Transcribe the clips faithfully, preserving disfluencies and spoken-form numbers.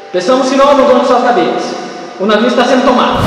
Pensamos que não abandone suas cabeças. O navio está sendo tomado.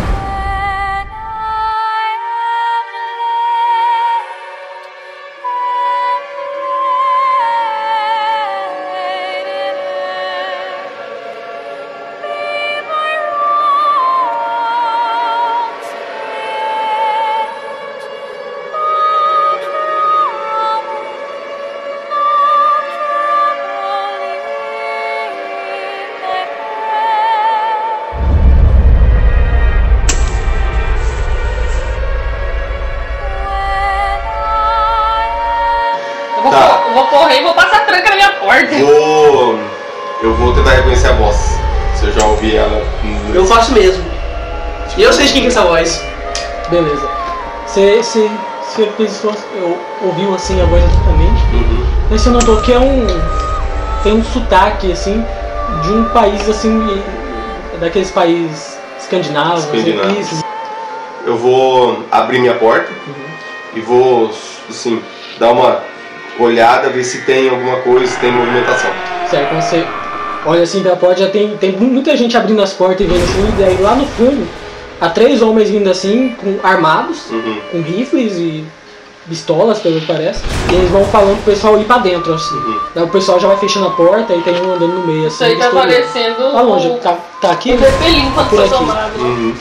Tá. Eu vou correr e vou passar tranca na minha porta. Vou... Eu vou tentar reconhecer a voz. Se eu já ouvi ela. Eu faço mesmo. E eu sei de quem que é essa voz. Beleza. Você, você, você pensou, eu ouviu assim a voz atentamente. Uhum. Mas você notou que é um. Tem um sotaque assim de um país assim. Daqueles países escandinavos. Escandinavos. Assim, Eu vou abrir minha porta uhum. e vou, assim, dar uma olhada, ver se tem alguma coisa, se tem movimentação. Certo, quando você olha assim pra porta, já tem, tem muita gente abrindo as portas e vendo assim, e daí lá no fundo, há três homens vindo assim, com, armados, Uhum. com rifles e pistolas, pelo que parece, e eles vão falando pro pessoal ir pra dentro, assim. Uhum. Daí o pessoal já vai fechando a porta e tem um andando no meio, assim. Isso aí tá misturado. parecendo Tá longe, o- tá, tá aqui? O vermelhinho quando Por foi aqui. tomado. Uhum.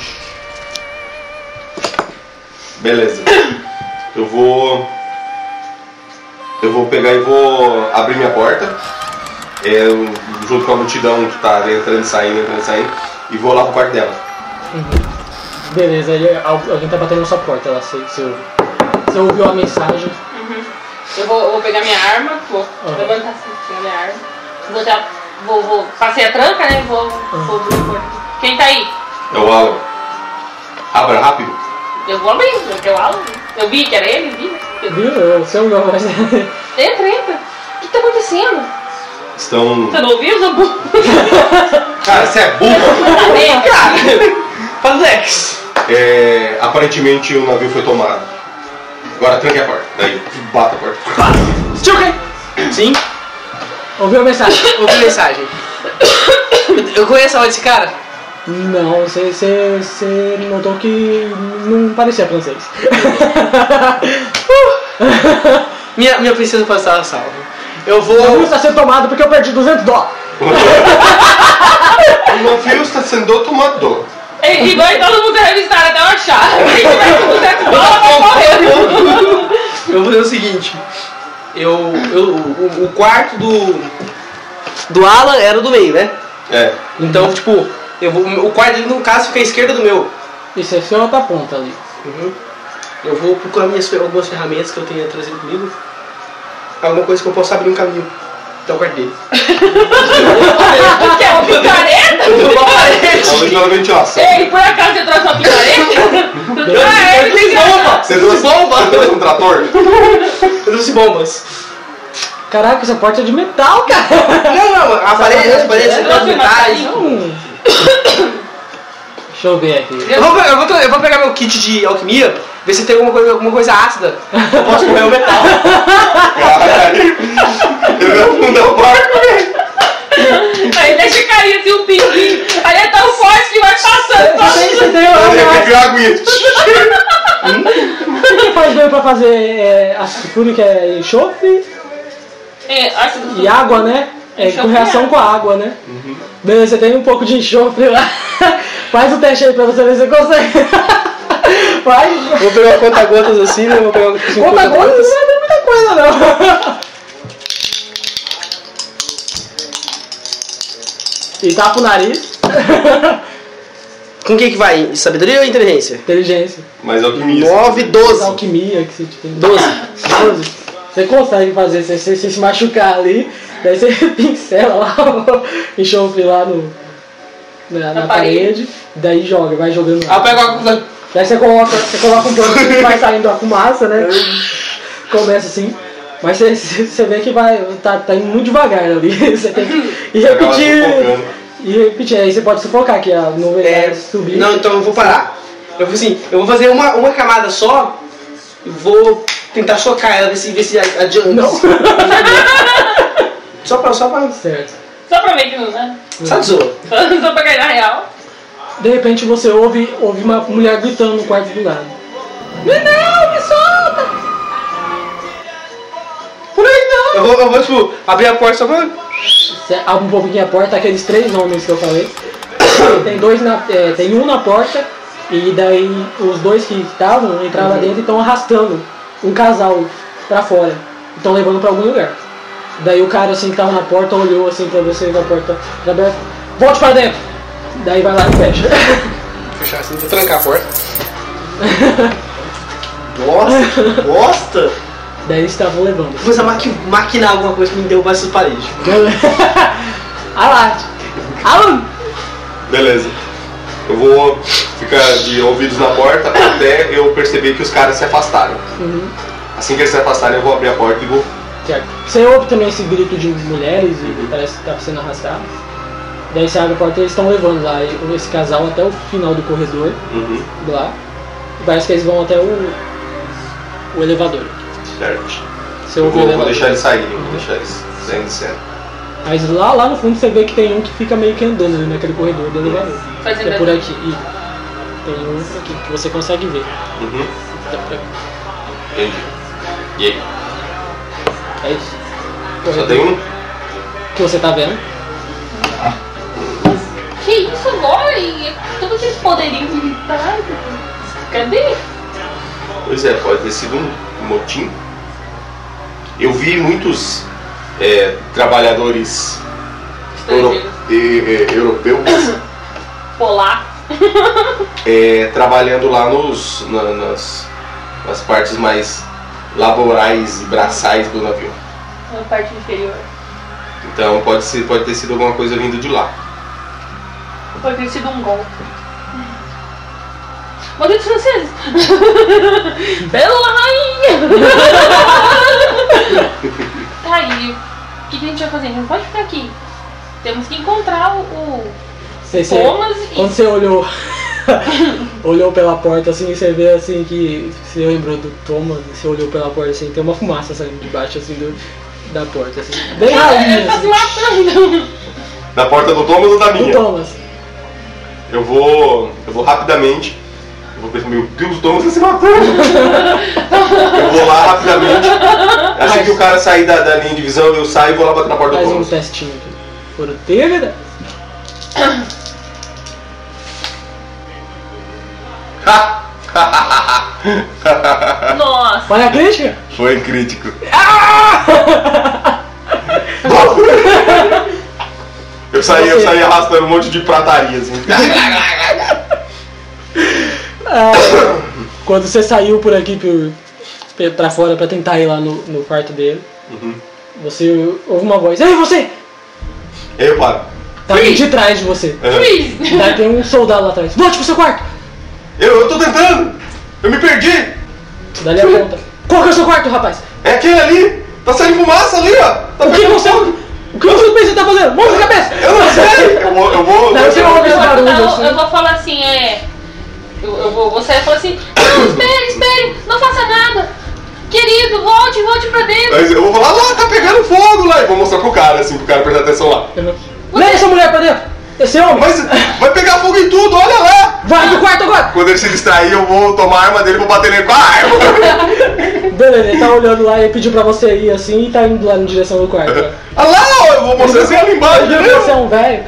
Beleza. Eu vou... Eu vou pegar e vou abrir minha porta, é, junto com a multidão que tá entrando e saindo, entrando e saindo, e vou lá pro quarto dela. Uhum. Beleza, aí al- alguém tá batendo na sua porta lá, você, você, ouviu. Você ouviu a mensagem. Uhum. Eu vou, eu vou pegar minha arma, vou Uhum. levantar assim, pegar minha arma. Vou já. Vou, vou. Passei a tranca, né? Vou, vou abrir a porta. Quem tá aí? É o Alan. Abra rápido. Eu vou abrir, porque eu Alan. Eu vi que era ele, vi, né? Eu- Viu? Você ouviu a voz. Entra, entra. O que tá acontecendo? Estão... Você não ouviu, Zambu? Cara, você é burro! Cara! Alex! É, aparentemente o navio foi tomado. Agora tranque a porta. Daí bata a porta. Tchuca! Sim, Ouviu a mensagem? ouvi a mensagem. Eu conheço a voz desse cara? Não, você, você, você notou que não parecia francês. Minha, minha princesa pode estar salva. Eu O navio vou. está sendo tomado porque eu perdi duzentos dólares. O navio está sendo tomado. E, e vai todo mundo revistar até eu achar. Quem tiver com duzentos dólares vai correr. Eu vou fazer o seguinte. Eu. eu o, o quarto do. Do Alan era o do meio, né? É. Então, tipo, eu vou, o quarto dele, no caso, fica à esquerda do meu. Isso é só outra ponta ali. Uhum. Eu vou procurar minhas, algumas ferramentas que eu tenha trazido comigo. Alguma coisa que eu possa abrir um caminho até o quarto dele. Quer uma picareta? Uma parede. Talvez pela ventilação. Ei, por acaso você trouxe uma picareta? Ah, Eu ele trouxe fica- bomba! Você Eu trouxe trouxe bomba! Você trouxe um trator? Eu trouxe bombas. Caraca, essa porta é de metal, cara. Não, não, a parede, as paredes Eu são trouxe de uma metais. saída. Hum. Deixa eu ver aqui. Eu vou, pegar- eu, vou, tra- eu vou pegar meu kit de alquimia, ver se tem alguma coisa, alguma coisa ácida. Eu posso comer o metal. Caralho. Eu vou afundar o barco, velho. Aí deixa cair assim um pinguinho. Aí é tão forte que vai passando. Você tem, você tem Eu uma- tenho que aguinha. O que que faz bem pra fazer é, ácido fúrico, é enxofre É, ácido e água, né? É com Enxofre e reação água. com a água, né? Beleza, você tem um pouco de enxofre lá. Faz o teste aí pra você ver se você consegue. Vai. Vou pegar uma conta-gotas assim, né? Vou pegar assim, Conta agora, não vai ter muita coisa não. E tapa o nariz. Com quem que vai? Sabedoria ou inteligência? Inteligência. Mas alquimista. nove, doze. Alquimia que você tem. doze. doze. Você consegue fazer, se você se machucar ali, daí você pincela lá o enxofre lá no, na, na Na parede. parede. Daí joga, vai jogando. Ah, eu pego a... Daí você coloca, você coloca um pano que vai saindo a fumaça, né? Começa assim. Mas você, você vê que vai, tá, tá indo muito devagar ali. Você tem que ir Acaba repetir. sufocando. E repetir, aí você pode sufocar que a nuvem É, vai subir. não, então eu vou parar. Eu vou assim, eu vou fazer uma, uma camada só e vou tentar chocar ela, ver se, ver se adianta. Não. Só pra, só pra... Certo. Só pra ver que não, né? Só de zoa. Só, só pra cair na real. De repente você ouve, ouve uma mulher gritando no quarto do lado. Não, me solta! Por aí não! Eu vou, eu vou tipo, abrir a porta só pra... Você abre um pouquinho a porta, aqueles três homens que eu falei. Tem dois na, é, tem um na porta e daí os dois que estavam entraram lá dentro e estão arrastando um casal pra fora. Estão levando pra algum lugar. Daí o cara assim que tava na porta olhou assim pra você com a porta aberta. Volte pra dentro! Daí vai lá e fecha. Vou fechar assim, vou trancar a porta. Bosta, bosta! Daí eles estavam levando. Vou começar a maqui maquinar alguma coisa que me derrubar essas paredes. Ah lá! Alan! Beleza. Eu vou ficar de ouvidos na porta até eu perceber que os caras se afastaram. Uhum. Assim que eles se afastarem, eu vou abrir a porta e vou... Certo. Você ouve também esse grito de mulheres e parece que tá sendo arrastado. Daí você abre a porta e eles estão levando lá esse casal até o final do corredor. Uhum. Lá. E parece que eles vão até o, o elevador. Certo. Você Eu ouve o vou, vou elevador. deixar eles saírem, vou deixar eles saindo de cena. Mas lá, lá no fundo você vê que tem um que fica meio que andando ali naquele corredor do elevador. Fazendo Que é por aqui. E tem um aqui que você consegue ver. Uhum. Tá por aqui. Entendi. E aí? É isso. Só Corredor tem um? que você tá vendo. Que isso agora? E todo aquele poderio militar? Cadê? Pois é, pode ter sido um motim. Eu vi muitos é, trabalhadores euro, Estrangeiros. e- e- europeus Polar. é, trabalhando lá nos, na- nas, nas partes mais laborais e braçais do navio. Na parte inferior. Então pode, ser, pode ter sido alguma coisa vinda de lá. Pode ter sido um golpe. Malditos franceses! Bela rainha! Tá aí, o que, que a gente vai fazer? A gente não pode ficar aqui. Temos que encontrar o, o Você, você, Thomas quando e... você olhou olhou pela porta assim, você vê assim que você lembrou do Thomas, você olhou pela porta assim, tem uma fumaça saindo de baixo assim do, da porta assim. Bem ralinha Ele tá se assim, matando! Da porta do Thomas ou da do minha? Thomas. Eu vou. Eu vou rapidamente. Eu vou pensar, meu Deus, o Thomas tá se matando! Eu vou lá rapidamente. Assim que o cara sair da, da linha de visão, eu saio e vou lá bater na porta do Faz um Thomas. testinho aqui. Furteira. Nossa! Olha a crítica. Foi crítico. Eu saí, eu saí arrastando um monte de prataria assim. Ah, quando você saiu por aqui por, pra fora pra tentar ir lá no, no quarto dele, Uhum. você ouve uma voz. Ei, você! Aí eu paro. Tá vindo de trás de você. Uhum. Freeze! Daí tem um soldado lá atrás. Volte pro seu quarto! Eu, eu tô tentando! Eu me perdi! Daí ele aponta. Qual que é o seu quarto, rapaz? É aquele ali! Tá saindo fumaça ali, ó! Tá O que pegando você, fogo. o que você pensa que tá fazendo? Mão na cabeça! Eu não sei! Eu vou. Eu vou. Não, você eu ouve vou- esse barulho eu, assim. eu vou falar assim, é. Eu, eu vou, você vai falar assim, não, espere, espere, não faça nada. Querido, volte, volte pra dentro. Mas eu vou falar, lá, tá pegando fogo lá! E vou mostrar pro cara, assim, pro cara prestar atenção lá. Leva essa mulher pra dentro! Esse homem! Mas vai pegar fogo em tudo, olha lá! Vai pro quarto agora! Quando ele se distrair, eu vou tomar a arma dele e vou bater nele com a arma. Beleza, ele tá olhando lá e pediu pra você ir assim e tá indo lá na direção do quarto. Olha lá, ó, eu vou mostrar assim ali embaixo, Ele viu que você é entendeu? um velho.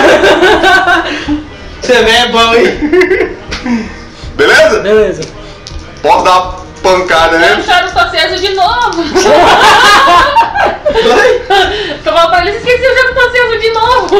Você é bom, hein? Beleza? Beleza. Posso dar uma pancada Eu nele? choro tô aceso de novo. Eu falo pra ele, você esqueceu, eu já tô aceso de novo.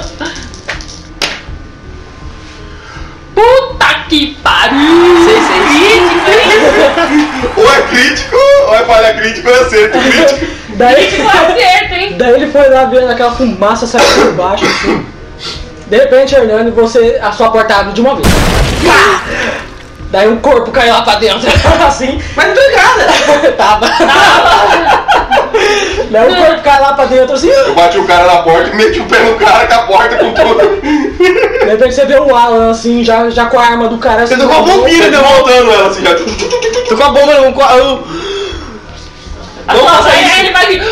Puta que pariu! Sei, sei. Crítico, hein? Ou é crítico, ou é falha crítica, ou é acerto crítico. Daí, Crítico acerto, hein? daí ele foi lá vendo aquela fumaça saindo por baixo assim. De repente, Hernani, você, a sua porta abre de uma vez. Pá! Daí um corpo caiu lá pra dentro, assim. Mas não tô ligada. Tava. Daí o corpo cai lá pra dentro, assim. Eu bati o cara na porta e meti o pé no cara com a porta com tudo. De repente você vê o Alan, assim, já, já com a arma do cara. Você assim, tô com a bombinha, Tô meu. voltando ela assim já. Tô com a bomba no quarto. A Não sua faça mãe, isso. aí ele vai vir.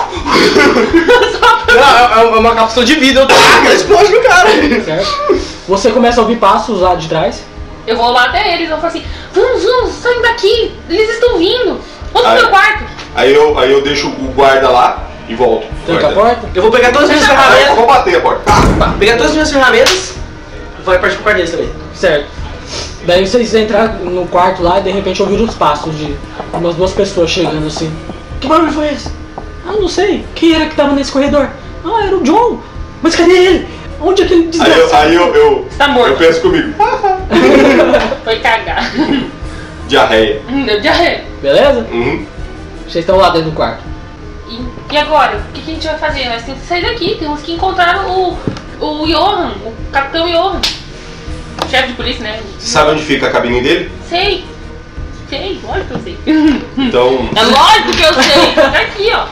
Não, é uma cápsula de vidro, eu taco, explode no cara. Certo? Você começa a ouvir passos lá de trás. Eu vou lá até eles, eu falo assim, vamos, vamos, saem daqui, eles estão vindo. Vamos Aí- pro meu quarto. Aí eu, aí eu deixo o guarda lá e volto. Tranca a Guarda. porta. Eu vou pegar todas as minhas Fecha a Aí eu ferramentas. vou bater a porta. Tá, pegar todas as minhas ferramentas. Vai partir pro quarto deles também. Certo. Daí vocês entraram no quarto lá e de repente ouviram os passos de umas duas pessoas chegando assim. Que barulho foi esse? Ah, não sei. Quem era que tava nesse corredor? Ah, era o John. Mas cadê ele? Onde é que ele Aí eu, desgraça? aí eu, eu, Tá morto. eu penso comigo. Foi cagar. Diarreia. Deu diarreia. Beleza? Uhum. Vocês estão lá dentro do quarto. E, e agora? O que, que a gente vai fazer? Nós temos que sair daqui, temos que encontrar o, o Johan, o Capitão Johan. Chefe de polícia, né? Você sabe onde fica a cabine dele? Sei. Sei, lógico que eu sei. Então. É lógico que eu sei. Fica aqui, ó.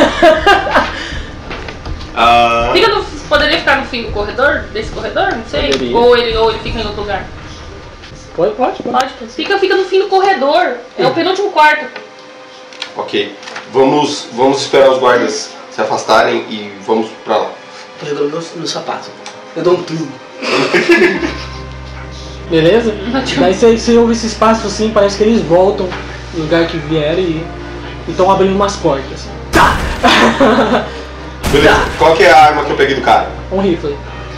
Ah, Fica no, poderia ficar no fim do corredor? Desse corredor? Não sei. Poderia. Ou ele, ou ele fica em outro lugar. Pode, pode, pode. Lógico. Fica, fica no fim do corredor. É o penúltimo quarto. ok. Vamos, vamos esperar os guardas se afastarem e vamos pra lá. Eu dou meu, meu sapato. Eu dou um pulo. Beleza? Daí você, você ouve esses passos assim, parece que eles voltam no lugar que vieram e estão abrindo umas portas. Tá! Beleza. Qual que é a arma que eu peguei do cara? Um rifle.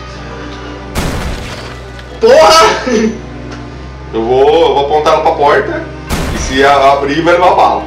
Porra! Eu vou, eu vou apontar ela pra porta e se a- abrir vai levar bala.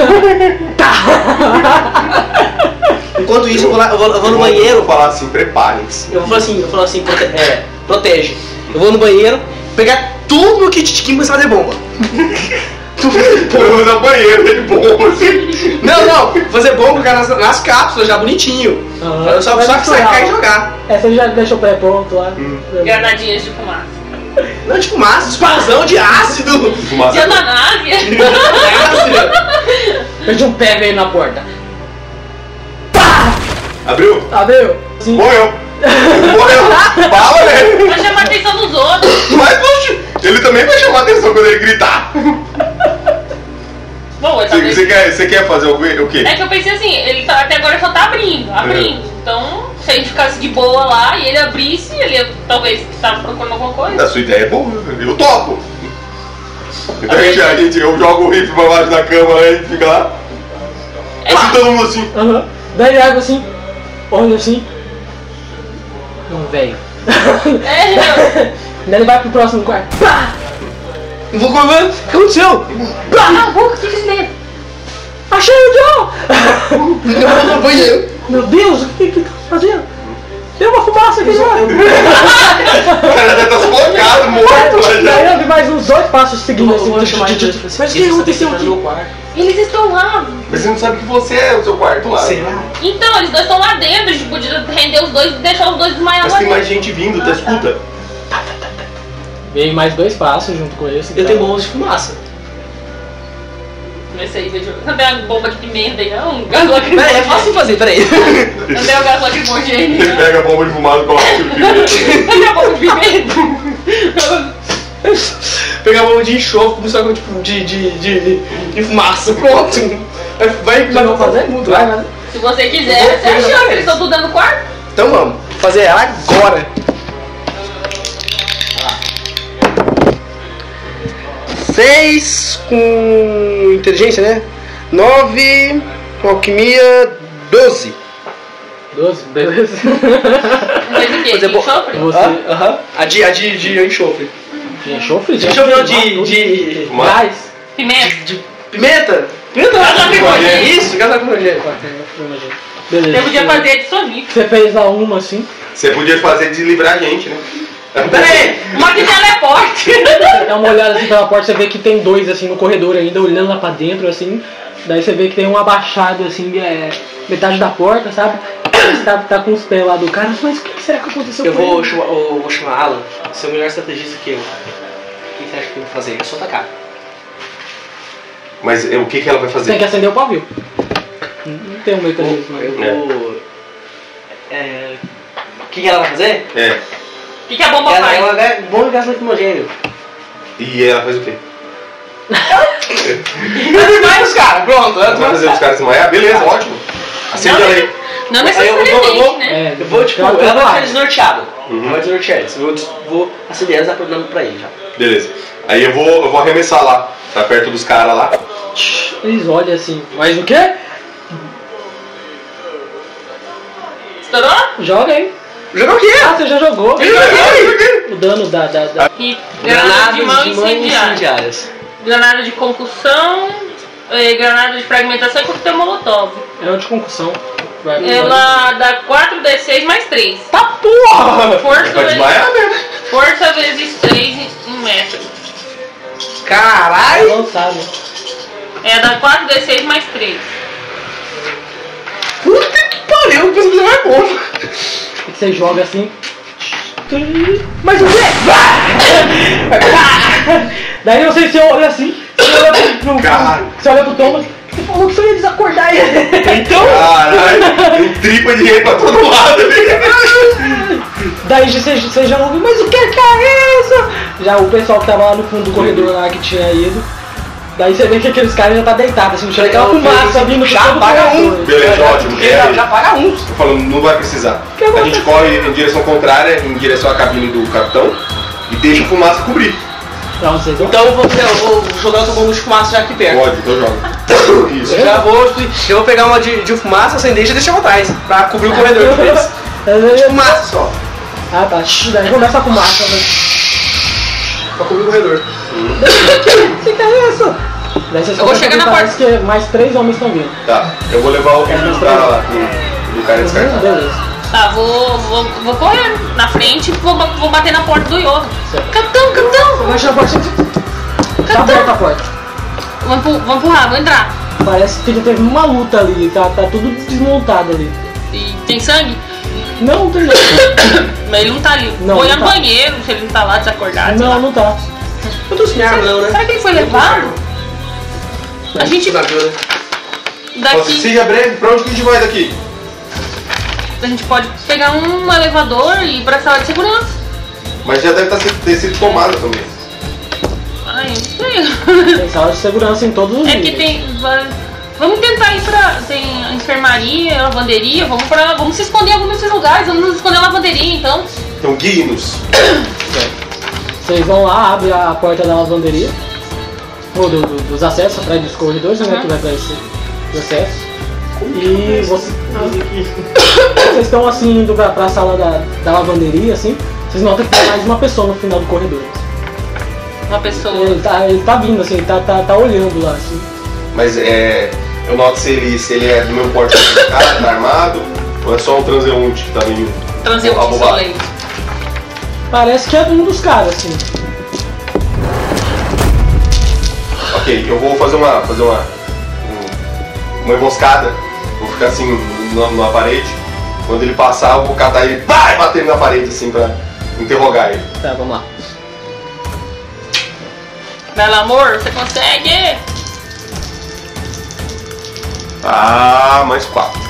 Enquanto isso, eu vou, lá, eu vou, eu vou no vou- banheiro. Vou falar assim, preparem-se. Eu vou falar assim, eu vou falar assim, prote é, protege. Eu vou no banheiro, pegar tudo meu kit de química e começar a fazer bomba. Eu vou usar banheiro de bomba assim. Não, não, vou fazer bomba colocar nas, nas cápsulas já bonitinho. Aham. Eu só, Vai só misturar. sacar e jogar. Essa ele já deixou o pé pronto lá. Granadinhas de fumaça. Não de fumaça, explosão de ácido. Fumaça. De ananávia. Ácido. Perdi um pé veio na porta. Pá! Abriu? Abriu? Sim. Morreu. Morreu. Bala, né? Pra chamar a atenção dos outros. Mas, poxa, ele também vai chamar atenção quando ele gritar. Bom, eu Você, talvez... você quer, você quer fazer o quê? O quê? É que eu pensei assim, ele tá, até agora só tá abrindo, abrindo. Então, se a gente ficasse de boa lá e ele abrisse, ele ia, talvez tava procurando alguma coisa. A sua ideia é boa, eu topo. Então a gente, a gente, eu jogo o rifle pra baixo da cama aí, a gente fica lá. É, Assim todo mundo assim. Aham. Daí ele olha assim, olha assim. Não, velho. é, Daí ele vai pro próximo quarto. Pá! Eu vou comer. O que aconteceu? ah, o que que é isso? Achei o John! Eu vou no banheiro. Meu Deus, o que que tá fazendo? Tem uma fumaça aqui já! O cara já tá sufocado, morto lá Daí já. eu vi mais uns dois passos seguindo assim. vou chamar tch, tch, eles, tch, tch. assim, Mas o que eles aconteceu sabem aqui? no quarto. Eles estão lá. Mas você não sabe que você é o seu quarto lá. Será? Então, eles dois estão lá dentro, a gente podia render os dois e deixar os dois desmaiados Mas lá tem mais dentro. gente vindo, tá escuta? Veio mais dois passos junto com esse. Eu tenho bombas de fumaça. Esse aí, deixa eu... Não tem uma bomba de pimenta aí, não? Um gás lacrimogêneo. Peraí, é fácil fazer, peraí. Não tem um gás lacrimogêneo. Ele pega a bomba de fumado e coloca o pimenta. Não tem uma bomba de pimenta. Pegar uma bomba de enxofre, começar com tipo de, de, de, de fumaça, pronto. Vai, vai, Já vou fazer? Muito, Vai, vai. vai. Se você quiser, você achou que eles estão tudo dentro do quarto? Então vamos, fazer agora. Seis com inteligência, né? Nove com alquimia, doze. Doze, beleza. Mas o quê? Fazer De bo- enxofre? Você. Hã? Aham. A de, a de, de enxofre. De enxofre? De enxofre não, de, de, Gás. Pimenta? de pimenta. Pimenta? Gás lacrimogêneo. Isso, gás lacrimogêneo. Beleza. Eu podia fazer de sonífero. Você fez a uma assim. Você podia fazer de livrar a gente, né? Pera aí. Uma que teleporte. Dá uma olhada assim pela porta, você vê que tem dois assim no corredor ainda, olhando lá pra dentro assim. Daí você vê que tem um abaixado assim, é, metade da porta, sabe? Você tá, tá com os pés lá do cara, mas o que será que aconteceu Eu com vou ele? chamar, eu vou chamar Alan, você é o melhor estrategista que eu. O que você acha que eu vou fazer? É só atacar. Mas é, o que, que ela vai fazer? Tem que acender o pavio. Não tem um mecanismo. Eu né? vou. É. O que, que ela vai fazer? É. O que, que a bomba Ela, faz? ela é bom de gás lacrimogênio. E ela faz o quê? Desmaia os caras, pronto. Vai fazer os caras desmaiar? Beleza, ótimo. Acende ela aí. Não Aí eu vou, eu necessariamente, vou, né? eu vou, tipo, Ela ela vai vai. ficar desnorteada. Uhum. Vai desnortear eles. Eu vou, vou acender elas e dar problema pra ele já. Beleza. Aí eu vou, eu vou arremessar lá. Tá perto dos caras lá. Eles olham assim, mas o quê? Estourou? Joga aí. Jogar o quê? Ah, você já jogou. Eu joguei! O dano da... da, da... E granada de mão incendiária. incendiárias. Granada de concussão, eh, granada de fragmentação e coquetel molotov. É uma de concussão. Vai, Ela dá quatro D seis mais três. Tá porra! Força Vai vezes, desmaiar mesmo. força vezes três em, em metro. Caralho! Lançado. É, dá quatro D seis mais três. Puta que pariu, eu preciso fazer mais bom. E você joga assim. Mas o quê? Daí eu sei se você olha assim. Você olha pro, pro, Caralho. você olha pro Thomas. Você falou que você ia desacordar ele. Então, Caralho, tem tripa de rei pra todo lado ali. Daí você, você já ouviu, mas o que que é isso? Já o pessoal que tava lá no fundo do corredor lá que tinha ido. Daí você vê que aqueles caras já tá deitados, assim, no chão, aquela fumaça vindo já todo paga um. corredor. Beleza, ótimo. já, É, já paga um. Tô falando, não vai precisar. Que A vai gente precisar? corre em direção contrária, em direção à cabine do capitão. E deixa a fumaça cobrir. Pra onde vocês vão? Então eu vou, eu vou jogar o bomba de fumaça já aqui perto. Pode, então joga. Isso. Eu já vou, eu vou pegar uma de, de fumaça, acender e já deixar pra trás. Pra cobrir o corredor de vez. De fumaça só. Ah tá, daí começa a fumaça. Né? Pra cobrir o corredor. Que que é isso? Daí vocês Eu vou começam chegar a na gritar, porta. porque mais três homens estão vindo. Tá, eu vou levar o vídeo do cara lá, do, do cara Uhum, descartado. beleza. Tá, vou, vou, vou correndo na frente e vou, vou bater na porta do Yoga. Certo. Capitão, capitão! Vai achar a porta. Tá aberta a porta. Vou, empu- vou empurrar, vou entrar. Parece que teve uma luta ali, tá, tá tudo desmontado ali. E tem sangue? Não, não tem nada. Mas ele não tá ali. Não, vou olhar não no tá. banheiro, se ele não tá lá desacordado. sei lá. Não, não tá. Eu tô sem arma não, né? Será que ele foi levado? A gente Navio, né? daqui. Seja breve, pra onde que a gente vai daqui? A gente pode pegar um elevador e ir pra sala de segurança. Mas já deve tá, ter sido tomada também. Ai, eu não sei. Tem sala de segurança em todos os É que níveis. tem. va- Vamos tentar ir pra. Tem a enfermaria, a lavanderia, vamos pra. Vamos se esconder em algum desses lugares, vamos nos esconder na lavanderia então. Então guie-nos. Vocês vão lá, abrem a porta da lavanderia. Ou do- do- dos acessos, atrás dos corredores, né? Uhum. Que vai pra esse dos acessos. E você, vocês estão assim indo pra, pra sala da, da lavanderia, assim. Vocês notam que tem mais uma pessoa no final do corredor. Uma pessoa. Ele tá, ele tá vindo, assim, ele tá, tá, tá olhando lá, assim. Mas é. Eu noto se ele, se ele é do meu porte de cara, tá armado, ou é só um transeunte que tá meio. Transeunte abobado. insolente. Parece que é um dos caras, assim. Ok, eu vou fazer uma. fazer uma. um- uma emboscada. Vou ficar assim na, na parede. Quando ele passar, eu vou catar ele, vai bater na parede assim pra interrogar ele. Tá, vamos lá. Belo amor, você consegue? Ah, mais quatro.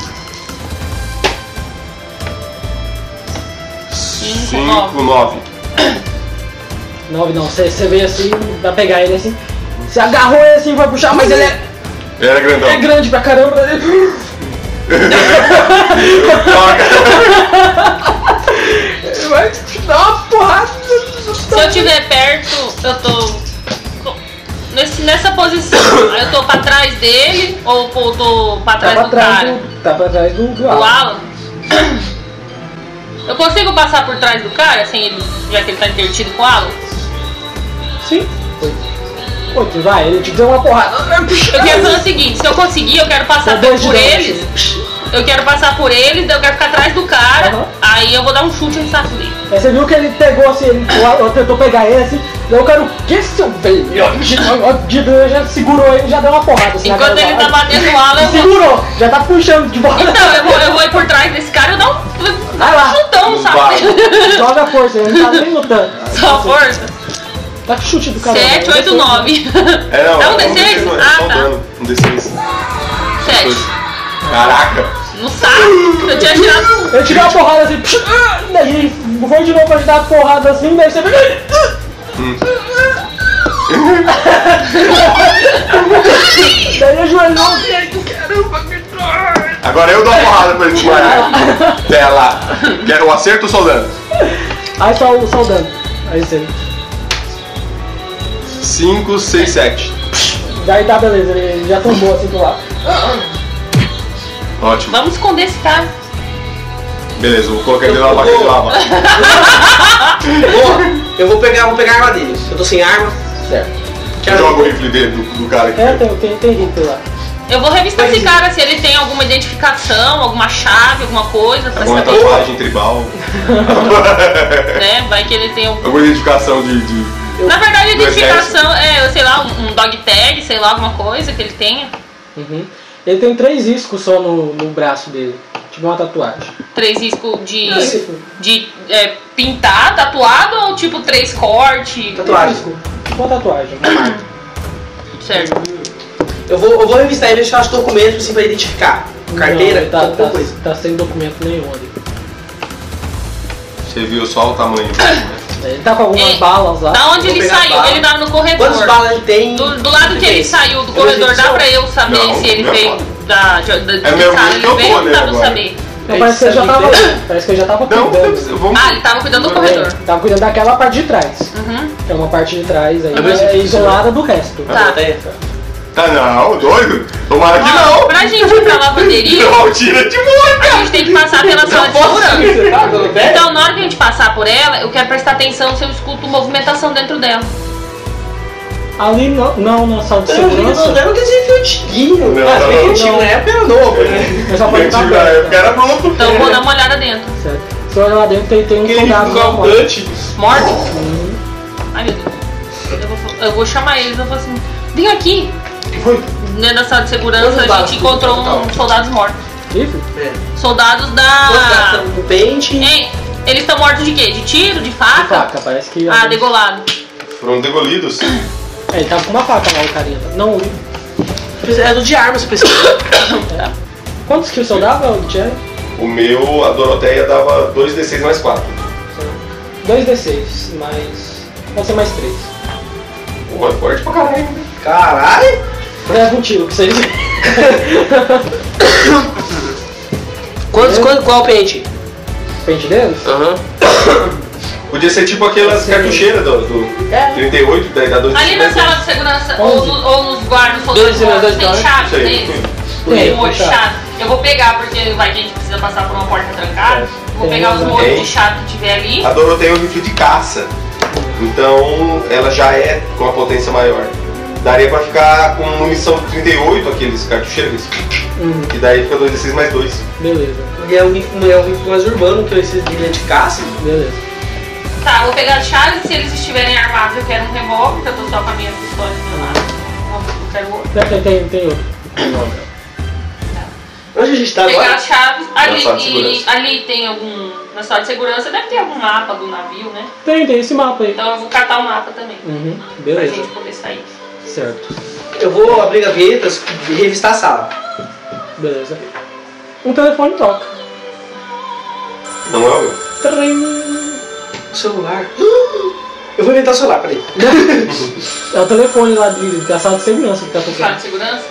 Cinco, Cinco, nove. Nove não, você, você veio assim, vai pegar ele assim. Você agarrou ele assim, vai puxar, mas ele é, Era grandão. é grande pra caramba. Ele ele vai te dar uma porrada. Se eu estiver perto, eu tô. tô nesse, nessa posição. Aí eu tô pra trás dele ou eu tô pra Tá trás pra do trás cara? do, tá pra trás do, do O Alan. Alan? Eu consigo passar por trás do cara, sem ele, já que ele tá intertido com o Alan? Sim. Foi. Oito, vai, ele te deu uma porrada. Eu quero fazer o seguinte, se eu conseguir, eu quero passar Dá dois por de dano, eles. Eu quero passar por eles, daí eu quero ficar atrás do cara, Aham. aí eu vou dar um chute no saco dele. Aí você viu que ele pegou assim, ele o Alan tentou pegar ele assim, daí o cara, o que seu velho? Já segurou ele, já deu uma porrada assim. na Enquanto cara ele do tá Alan. batendo no Alan, eu vou... Segurou, já tá puxando de volta. Então, eu vou, eu vou ir por trás desse cara e eu dar um, Vai lá. um chutão no saco Vai. dele. Joga a força, ele não tá nem lutando. Só força. Tá com chute do cara. sete, oito, nove. É, não, É um é D seis? não, é Ah, só um tá. dano. Um D seis. sete. Caraca! No saco. Eu tinha tirado. Ele te deu uma porrada assim, psh, ah, daí ele foi de novo pra te dar uma porrada assim, daí você. Hum. Daí ajoelhou. Caramba, que dor! Agora eu dou uma porrada pra ele desmaiar. Até lá. Quer o acerto ou só o dano? Aí só o só o dano. Aí você. cinco, seis, sete. Daí tá beleza, ele já tombou assim pro lado. Ótimo. Vamos esconder esse cara. Beleza, eu vou colocar ele na vaca de lava. Boa, eu vou pegar, vou pegar a arma dele. Eu tô sem arma. Certo. Quero Joga o rifle dele do, do cara aqui. É, tem, tem, tem rifle lá. Eu vou revistar esse cara, se ele tem alguma identificação, alguma chave, alguma coisa pra Alguma saber. tatuagem tribal. Né? Vai que ele tem algum. Alguma identificação de... de... Na verdade, a do identificação é, sei lá, um, um dog tag, sei lá, alguma coisa que ele tenha. Uhum. Ele tem três riscos só no, no braço dele. Tipo uma tatuagem. Três riscos de, Risco. de é, pintar, tatuado ou tipo três cortes? Tatuagem. Risco. Tipo uma tatuagem, uma marca. Certo. Eu vou, eu vou revistar ele e deixar os documentos assim pra identificar. Carteira, Não, tá, alguma tá, coisa. tá sem documento nenhum ali. Você viu só o tamanho. Ele tá com algumas É, balas lá. Da onde Vou ele pegar saiu? bala. Ele tava no corredor. Quantas balas ele tem? Do, do lado que ele saiu do Eu corredor, vejo dá só. pra eu saber Não, se ele não é veio foda. da, de, da, É de mesmo casa que ele eu tô veio ou olhando dá pra eu agora. saber? Não, parece que ele já tava. Parece que ele já tava Não, cuidando. vamos... Ah, ele tava cuidando do É, corredor. tava cuidando daquela parte de trás. Uhum. Que é uma parte de trás aí, É mas mesmo? é isolada do resto. Tá. Tá não, doido? Tomara que Ó, não. pra gente ir pra lavanderia, Não, tira de morte. a gente tem que passar pela sala de segurança. Você tá dando pé? Então, na hora que a gente passar por ela, eu quero prestar atenção se eu escuto movimentação dentro dela. Ali não, não na sala de Eu não segurança. não quer dizer que eu tiguinho. Não, Ah, não, bem que não. eu tinha na época era novo, né? Eu só pode estar Mentira, eu aberta. quero bruto. Então, eu vou dar uma olhada dentro. Certo. Você olha lá dentro, tem, tem um Aquele soldado lá fora. comandante. Morto? Uhum. Ai, meu Deus. Eu vou, eu vou chamar eles, eu vou assim, vem aqui. O que foi? Dentro da sala de segurança, Quantos a balas gente tu encontrou tem total? uns soldados mortos. Rifle? É. Soldados Quantos da... estão no pente? Hein? Eles estão mortos de quê? De tiro? De De faca? faca, parece que. Ah, degolado. Foram degolidos. É, ele tava com uma faca lá, o carinha. Não, o- É do de arma, você precisa. quantos kills eu dava, Thierry? O meu, a Doroteia dava dois D seis mais quatro. dois D seis, mais. Pode ser mais três. Pô, é forte pra caralho. Caralho! Leva um tiro, que vocês. Quantos, É. quanto, qual pente? Pente deles? Aham. Podia ser tipo aquelas cartucheiras do, do É. trinta e oito, daí dá dois D Ali seis na mais sala dois. de segurança, Onze. ou, no, ou nos guardas, ou Dois nos e mais guardas, dois tem dólares. chave Isso aí. deles. Tem, Tem tem molho de chave. chave. Eu vou pegar, porque vai que a gente precisa passar por uma porta trancada. Vou Tem, pegar os tem. molhos de chave que tiver ali. A Doroteia é um rifle de caça. Então ela já é com uma potência maior. Daria pra ficar com munição de trinta e oito, aqueles cartucheiros. Uhum, E daí fica dois D seis mais dois. beleza, E é um rifle é um rifle mais urbano que esses de linha de caça. beleza. Tá, vou pegar as chaves. Se eles estiverem armados, eu quero um revólver, porque eu tô só com a minha pistola do meu lado. Não, eu quero outro. Tem, tem, tem outro. Onde a gente tá Pegar agora? as chaves. Ali, sala de e, segurança. ali tem algum. Na sala de segurança deve ter algum mapa do navio, né? Tem, tem esse mapa aí. Então eu vou catar o mapa também. Uhum, Pra beleza. gente poder sair. Certo. Eu vou abrir gavetas e revistar a sala. Beleza. Um telefone toca. Não é o meu. Trim. Celular. Eu vou inventar o celular, peraí. É o telefone lá de, da sala de segurança que tá Sala tocando. de segurança?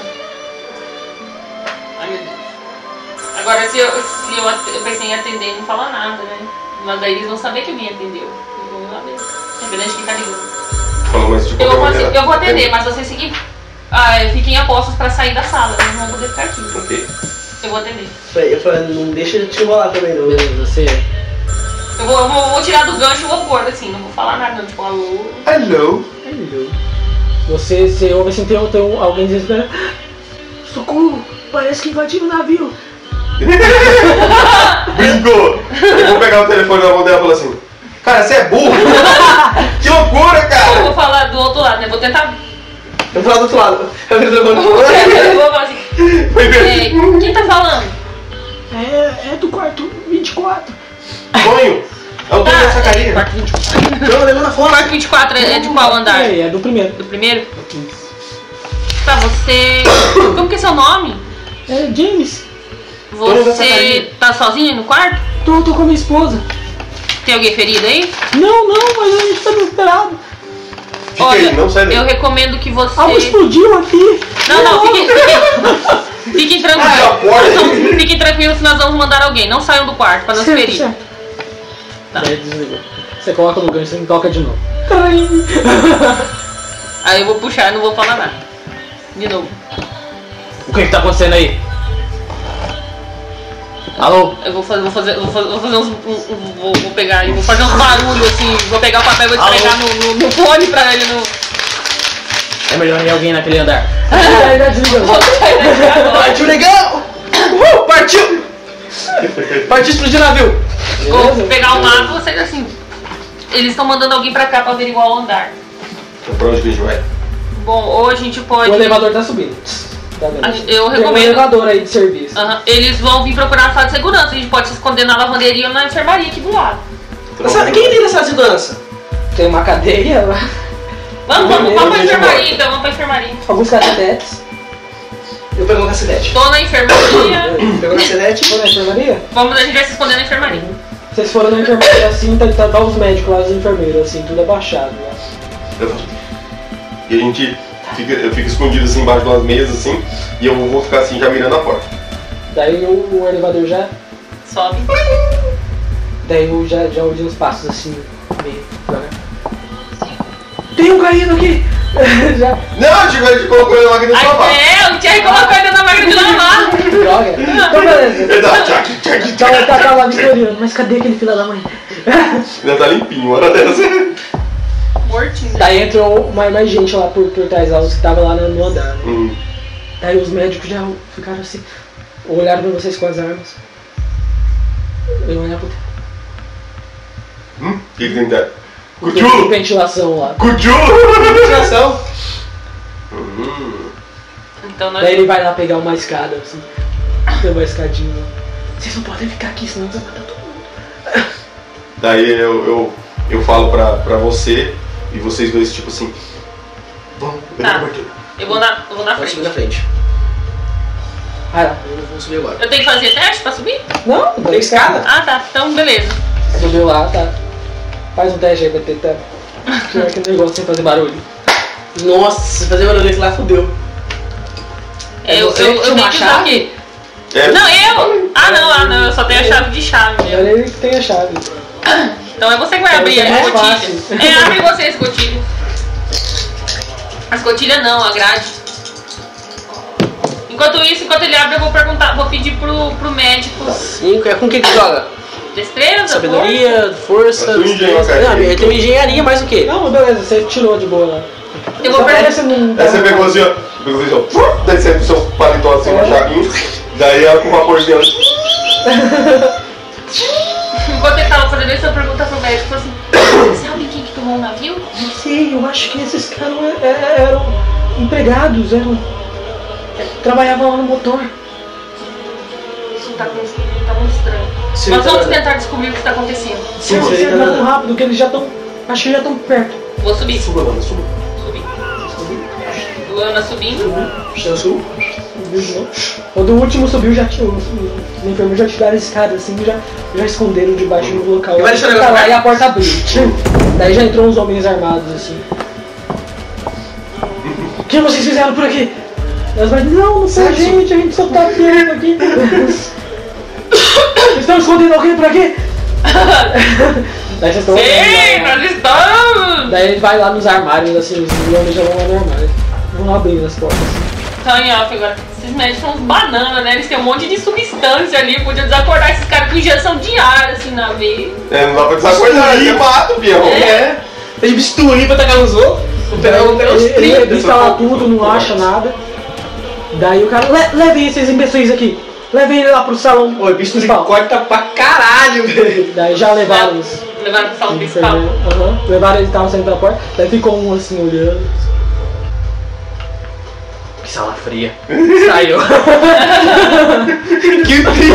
Ai meu Deus. Agora se eu, se eu, at- eu pensei em atender e não falar nada, né? Mas daí eles vão saber que me atendeu. Eles vão lá ver. Independente de quem tá ligando. Falou, mas tipo, Eu vou, fazer- eu vou atender, mas vocês seguir, ah, fiquem a postos pra sair da sala. Eles não vão poder ficar aqui. Ok. Eu vou atender. Peraí, eu falei, não deixa de te enrolar também não. Beleza, você. Eu vou, eu vou, vou tirar do gancho o vou assim, não vou falar nada, não. Tipo, alô. Hello. Hello. Você, você ouve assim, tem, tem um- alguém desesperado. Socorro! Parece que invadiram o navio. Bingo! Eu vou pegar o telefone na mão dela e falar assim: cara, você é burro! Que loucura, Eu cara! vou falar do outro lado, né? Vou tentar. Eu vou lá do outro lado. Eu vou do outro lado. Eu vou falar assim. É, quem tá falando? É, é do quarto vinte e quatro. Sonho! É o dono dessa carinha. Quarto vinte e quatro. Não, levanta O fora. quarto vinte e quatro é de qual andar? É, é do primeiro. Do primeiro? Tá, você. Como que é seu nome? É, James. Dono dessa Você carinha. tá sozinho aí no quarto? Tô, tô com a minha esposa. Tem alguém ferido aí? Não, não, mas a gente tá desesperado. Fica Olha, aí, não sai daí. eu recomendo que você... Algo explodiu aqui! Não, não, fiquem, fiquem, fiquem Ah, tranquilos. a porta. Não, fiquem tranquilos que nós vamos mandar alguém. Não saiam do quarto para não se Certo, ferir. certo. Tá. Daí desligou. Você coloca no gancho e toca de novo. Aí eu vou puxar e não vou falar nada. De novo. O que que tá acontecendo aí? Alô? Eu vou fazer, vou fazer, vou fazer, vou fazer uns. Um, um, vou, vou pegar e vou fazer uns barulhos assim. Vou pegar o papel e vou esfregar no, no, no fone pra ele no. É melhor ir alguém naquele andar. Aí já desligou. Partiu legal! Uhul, partiu! Partiu explodir navio! Vou pegar o mapa e vocês assim. Eles estão mandando alguém pra cá pra averiguar o andar. Então, pra onde que a gente vai? Bom, ou a gente pode. O elevador tá subindo. Tá vendo? A gente- eu Tem um recomendo- elevador aí de serviço. Aham. Eles vão vir procurar a sala de segurança. A gente pode se esconder na lavanderia ou na enfermaria aqui do lado. Essa- Quem tem nessa segurança? Tem uma cadeia lá, Vamos, vamos, vamos pra Deixa eu enfermaria embora. então, vamos pra enfermaria. alguns cadetes. Eu pego uma cacelete. Tô na enfermaria. Pego uma cacelete. Foi na enfermaria? Vamos, a gente vai se esconder na enfermaria. Vocês foram na enfermaria assim, tá, tá, tá os médicos lá, os enfermeiros, assim, tudo abaixado lá. Eu faço- E a gente fica, eu fico escondido assim embaixo de umas mesas assim, e eu vou ficar assim já mirando a porta. Daí o, o elevador já. Sobe. Daí eu já, já ouvi uns passos assim, meio devagar. Tem um caído aqui! já. Não, a gente, a gente colocou ele na máquina de lavar. Aí, é, o Thierry colocou ele na máquina de lavar. Droga! Então beleza. Ele tá, tchac, tchac, Então ele tá, tá lá vitoriano, mas cadê aquele filho da mãe? ainda tá limpinho, hora dessa. Mortinho. Daí entrou mais, mais gente lá por, por trás lá, os que tava lá no, no andar. Né? Hum. Daí os médicos já ficaram assim, olharam pra vocês com as armas. Eu olhava pro Hum? O que que tem dentro? tem Cuchu! ventilação lá. Cuchu! Ventilação. Hum. Então nós. Daí ele vai lá pegar uma escada, assim. Tem uma escadinha lá. Vocês não podem ficar aqui, senão vai matar todo mundo. Daí eu, eu, eu falo pra, pra você e vocês dois tipo assim. Vamos, pega Tá. a partida. Eu vou na, eu vou na Pode subir na frente. frente. Ah, lá. Eu vou subir agora. Eu tenho que fazer teste pra subir? Não, Tem escada? Ah, tá. Então, beleza. Subiu lá, tá. Faz um teste aí pra tentar tirar aquele negócio sem fazer barulho. Nossa, se fazer barulho lá, fudeu. É, eu, você eu, que eu tinha tenho uma que usar chave? aqui. É, Não, eu! Ah, não, ah, não. Eu só tenho a chave de chave mesmo. Olha ele que tem a chave. Então é você que vai Então abrir é a mais escotilha. fácil. É, abre você a escotilha. A escotilha não, a grade. Enquanto isso, enquanto ele abre, eu vou perguntar, vou pedir pro, pro médico Cinco, é com o que que joga? destreza, Sabedoria, força. A sua engenharia, destreza. cara. Não, ele tem uma engenharia, mais o quê? Não, beleza, você tirou de boa lá. Eu vou Só perguntar. parece um- Aí você pegou assim, ó. Pegou assim, ó. Daí você com o seu paletó assim, uma chavinha. Daí ela com o vaporzinho. Enquanto ele tava fazendo isso, eu pergunto pro médico assim: sabe quem que tomou o navio? Não sei, eu acho que esses caras é- eram empregados, eram. Trabalhavam lá no motor. Isso tá, com- tá muito estranho. Sim, Nós tá vamos bem. tentar descobrir o que está acontecendo. Sim, Você sim, tá tá tão bem. rápido que eles já estão. Acho que já estão perto. Vou subir. Suba, mano, suba. Subir. Luana subindo. Estão sul. Subiu de novo. Quando o último subiu, já tinha, os, os enfermeiros já tiraram a escada assim, já, já esconderam debaixo do local. E vai deixar o Tá negócio lá aberto? e a porta abriu. Daí já entrou uns homens armados assim. O que vocês fizeram por aqui? Elas vão, não, não foi a gente, a gente só tá perto aqui. Vocês estão escondendo alguém por aqui? Daí vocês estão Sim, olhando lá. nós estamos! Daí ele vai lá nos armários, assim, os homens já vão lá no armário. Vão abrindo as portas. Então, em off agora, esses médicos são uns bananas, né? Eles têm um monte de substância ali, podia desacordar esses caras com injeção de ar, assim, na veia. É, não dá pra desacordar, ele mata o peão. É. Tem bisturi pra tacar nos outros. Vou pegar um pegar uns Ele, ele trinta. instala tudo, não acha nada. Daí o cara, "Le- levem esses imbecis aqui. Levem ele lá pro salão. Oi, bisturi principal." corta pra caralho, velho. Daí já levaram os Levaram pro salão principal. enfermeiros. Aham. Levaram ele, tava saindo pela porta. Daí ficou um assim olhando. Que sala fria. Saiu. Que trilha!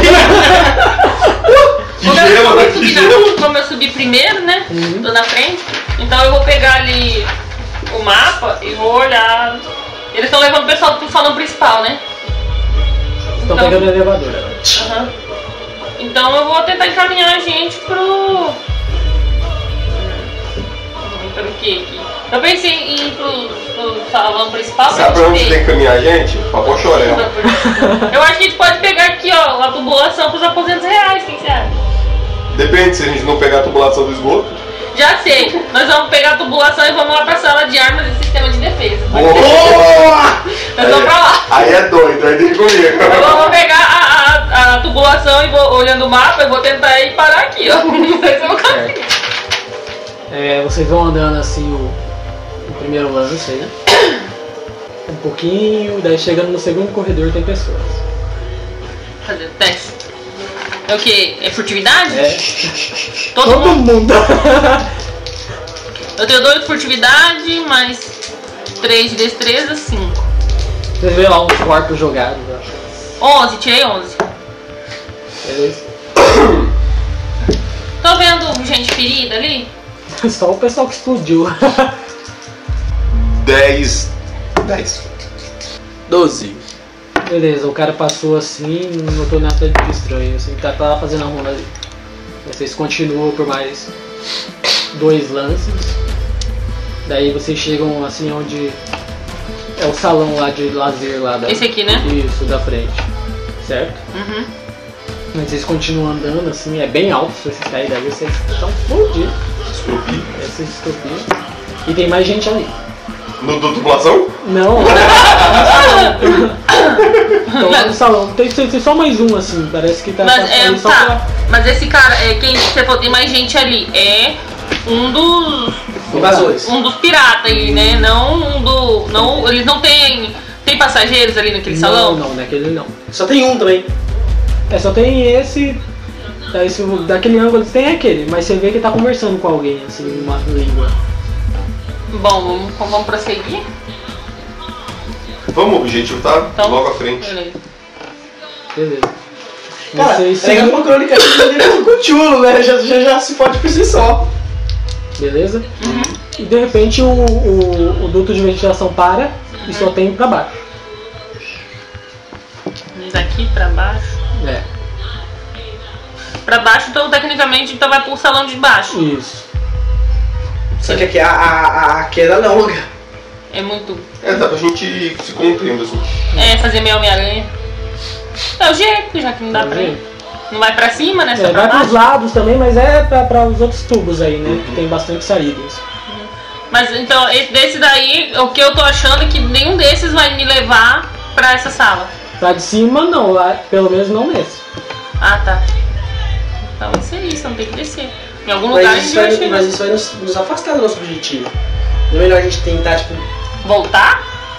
Que Como eu, gelo, como né? eu Que subi gelo! na- como eu subi primeiro, né? Uhum. Tô na frente. Então eu vou pegar ali o mapa e vou olhar. Eles estão levando o pessoal pro salão principal, né? Estão Então- pegando o elevador agora. Aham. Então eu vou tentar encaminhar a gente pro. Hum, Pelo que aqui? Eu pensei em ir pro, pro salão principal pra Sabe pra onde gente tem ver. que caminhar a gente? Pra Pochorel. Eu acho que a gente pode pegar aqui, ó, a tubulação pros aposentos reais, o que você acha? Depende, se a gente não pegar a tubulação do esgoto. Já sei, nós vamos pegar a tubulação e vamos lá pra sala de armas e sistema de defesa. Boa! Nós vamos pra lá. Aí é doido, aí tem comigo. Eu vou pegar a, a, a tubulação e vou olhando o mapa, eu vou tentar ir parar aqui, ó. Não sei se eu vou conseguir. É, vocês vão andando assim o, o primeiro lance aí, né? Um pouquinho, daí chegando no segundo corredor tem pessoas. Fazer o teste. É o que? É furtividade? É. Todo, Todo mundo. mundo! Eu tenho dois de furtividade, mais três de destreza, cinco. Vocês veem lá uns corpos jogados. Né? onze, tirei onze. Beleza? Tô vendo gente ferida ali? Só o pessoal que explodiu. dez. dez. doze. Beleza, o cara passou assim, não notou nada de estranho, assim, tá, tá fazendo a ronda ali. Vocês continuam por mais dois lances. Daí vocês chegam assim onde é o salão lá de lazer lá da. Esse aqui, né? Isso, da frente. Certo? Uhum. Mas vocês continuam andando assim, é bem alto, se vocês caírem daí, vocês estão fodidos. Estropi. É, vocês estropiam. E tem mais gente ali. No do tubulação? Não, Estão lá no salão. Tem, tem, tem só mais um assim, parece que tá, Mas, tá é, ali só tá. pra. Mas esse cara, é, quem você falou, tem mais gente ali. É um dos. Invasores. Um dos piratas aí, né? Não um do. Não, eles não têm. Tem passageiros ali naquele salão? Não, não, naquele não. Só tem um também. É, só tem esse. Daí, se, daquele ângulo tem aquele, mas você vê que tá conversando com alguém, assim, numa língua. Bom, vamos, vamos prosseguir? Vamos, o objetivo tá Então, logo à frente. Beleza. Beleza. Cara, Vocês pegando seguem- uma crônica aqui, ele com o chulo, né? Já, já, já se pode por si só. Beleza? E de repente o, o, o duto de ventilação para e só tem pra baixo. Daqui pra baixo. É, Pra baixo, então tecnicamente então vai pro salão de baixo. isso. Só que aqui a, a, a queda é longa. É muito. É, dá pra gente ir se contendo assim. É, fazer meio Homem-Aranha. É o jeito, já que não dá É o pra ir. jeito. Não vai pra cima, né? Só É, pra vai pros baixo. lados também, mas é pra, pra os outros tubos aí, né? Que tem bastante saídas. Mas então, esse- desse daí, o que eu tô achando é que nenhum desses vai me levar pra essa sala. Pra de cima não, lá, pelo menos não nesse. Ah, tá. Então isso é isso, não tem que descer. Em algum lugar a Mas gente isso vai vai, chegar. mas isso vai nos, nos afastar do nosso objetivo. Não é melhor a gente tentar, tipo, Voltar?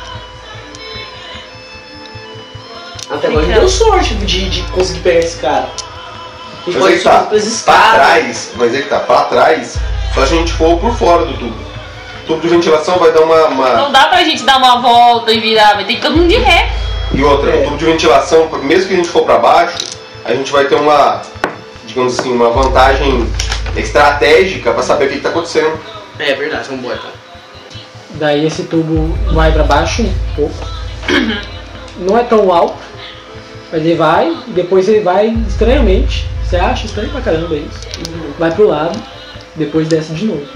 até agora a gente deu sorte de, de conseguir pegar esse cara. A gente Mas pode ele tá subir pelas pra escadas. trás, mas ele tá pra trás, só se a gente for por fora do tubo. O tubo de ventilação vai dar uma. uma... Não dá pra gente dar uma volta e virar, vai ter que todo mundo de ré. E outra, É. o tubo de ventilação, mesmo que a gente for pra baixo, a gente vai ter uma, digamos assim, uma vantagem estratégica pra saber o que, que tá acontecendo. É verdade, vamos embora, tá? Daí esse tubo vai pra baixo um pouco. Não é tão alto. Mas ele vai e depois ele vai estranhamente. Você acha estranho pra caramba isso. Vai pro lado, depois desce de novo.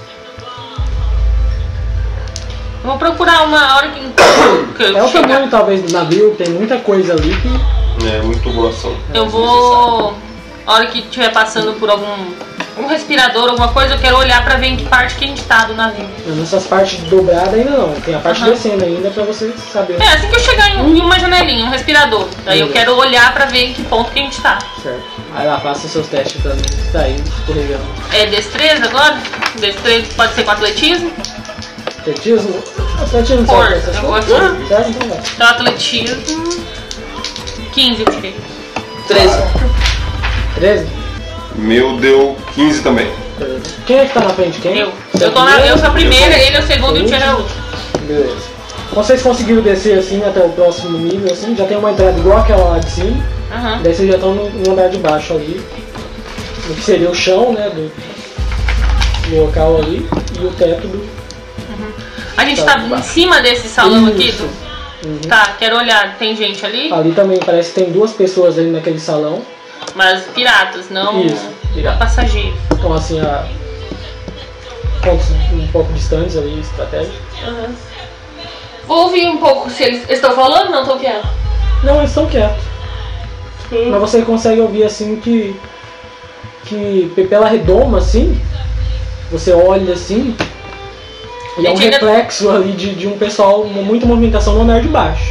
Eu vou procurar uma hora que, que eu É o chegar. tamanho talvez do navio, tem muita coisa ali que. É, muita tubulação. Eu vou. A hora que estiver passando por algum um respirador, alguma coisa, eu quero olhar pra ver em que parte que a gente tá do navio. Nessas partes dobradas ainda não, tem a parte Aham. descendo ainda pra você saber. É, assim que eu chegar em, em uma janelinha, um respirador. Daí eu quero olhar pra ver em que ponto que a gente tá. Certo. Aí lá, faça seus testes também, tá indo, escorregando. É destreza agora? Destreza pode ser com atletismo? Atletismo? Atletismo Força, sabe essas eu coisas? gosto. Certo, então vai. Então atletismo. quinze eu tirei. treze. treze? Meu deu quinze também. Beleza. Quem é que tá na frente? Quem? Eu. Você é Eu, tô na, eu sou a primeira, ele é o segundo e o Thiago é o último. Beleza. Vocês conseguiram descer assim até o próximo nível, assim, já tem uma entrada igual aquela lá de cima, Aham. daí vocês já estão no, no andar de baixo ali, no que seria o chão, né, do, do local ali, e o teto do... A gente tá em cima desse salão aqui? Isso. Do... Uhum. Tá, quero olhar. Tem gente ali? Ali também parece que tem duas pessoas ali naquele salão, Mas piratas, não, Isso, não pirata. passageiros. então assim, a... pontos um pouco distantes ali, estratégia. Uhum. Vou ouvir um pouco se eles estão falando ou não estão quietos. Não, eles estão quietos. Mas você consegue ouvir assim que. que pela redoma assim, você olha assim, e é um Gente, ainda- reflexo ali de, de um pessoal, uma- muita movimentação no andar de baixo.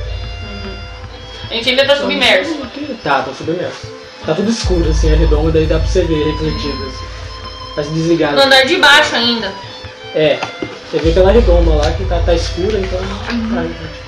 A gente ainda tá submerso. Tá, tá submerso. Tá tudo escuro assim, a redoma, daí dá pra você ver refletido assim. Mas desligado. No andar de baixo ainda. É, você vê pela redoma lá que tá, tá escura, então. Tá,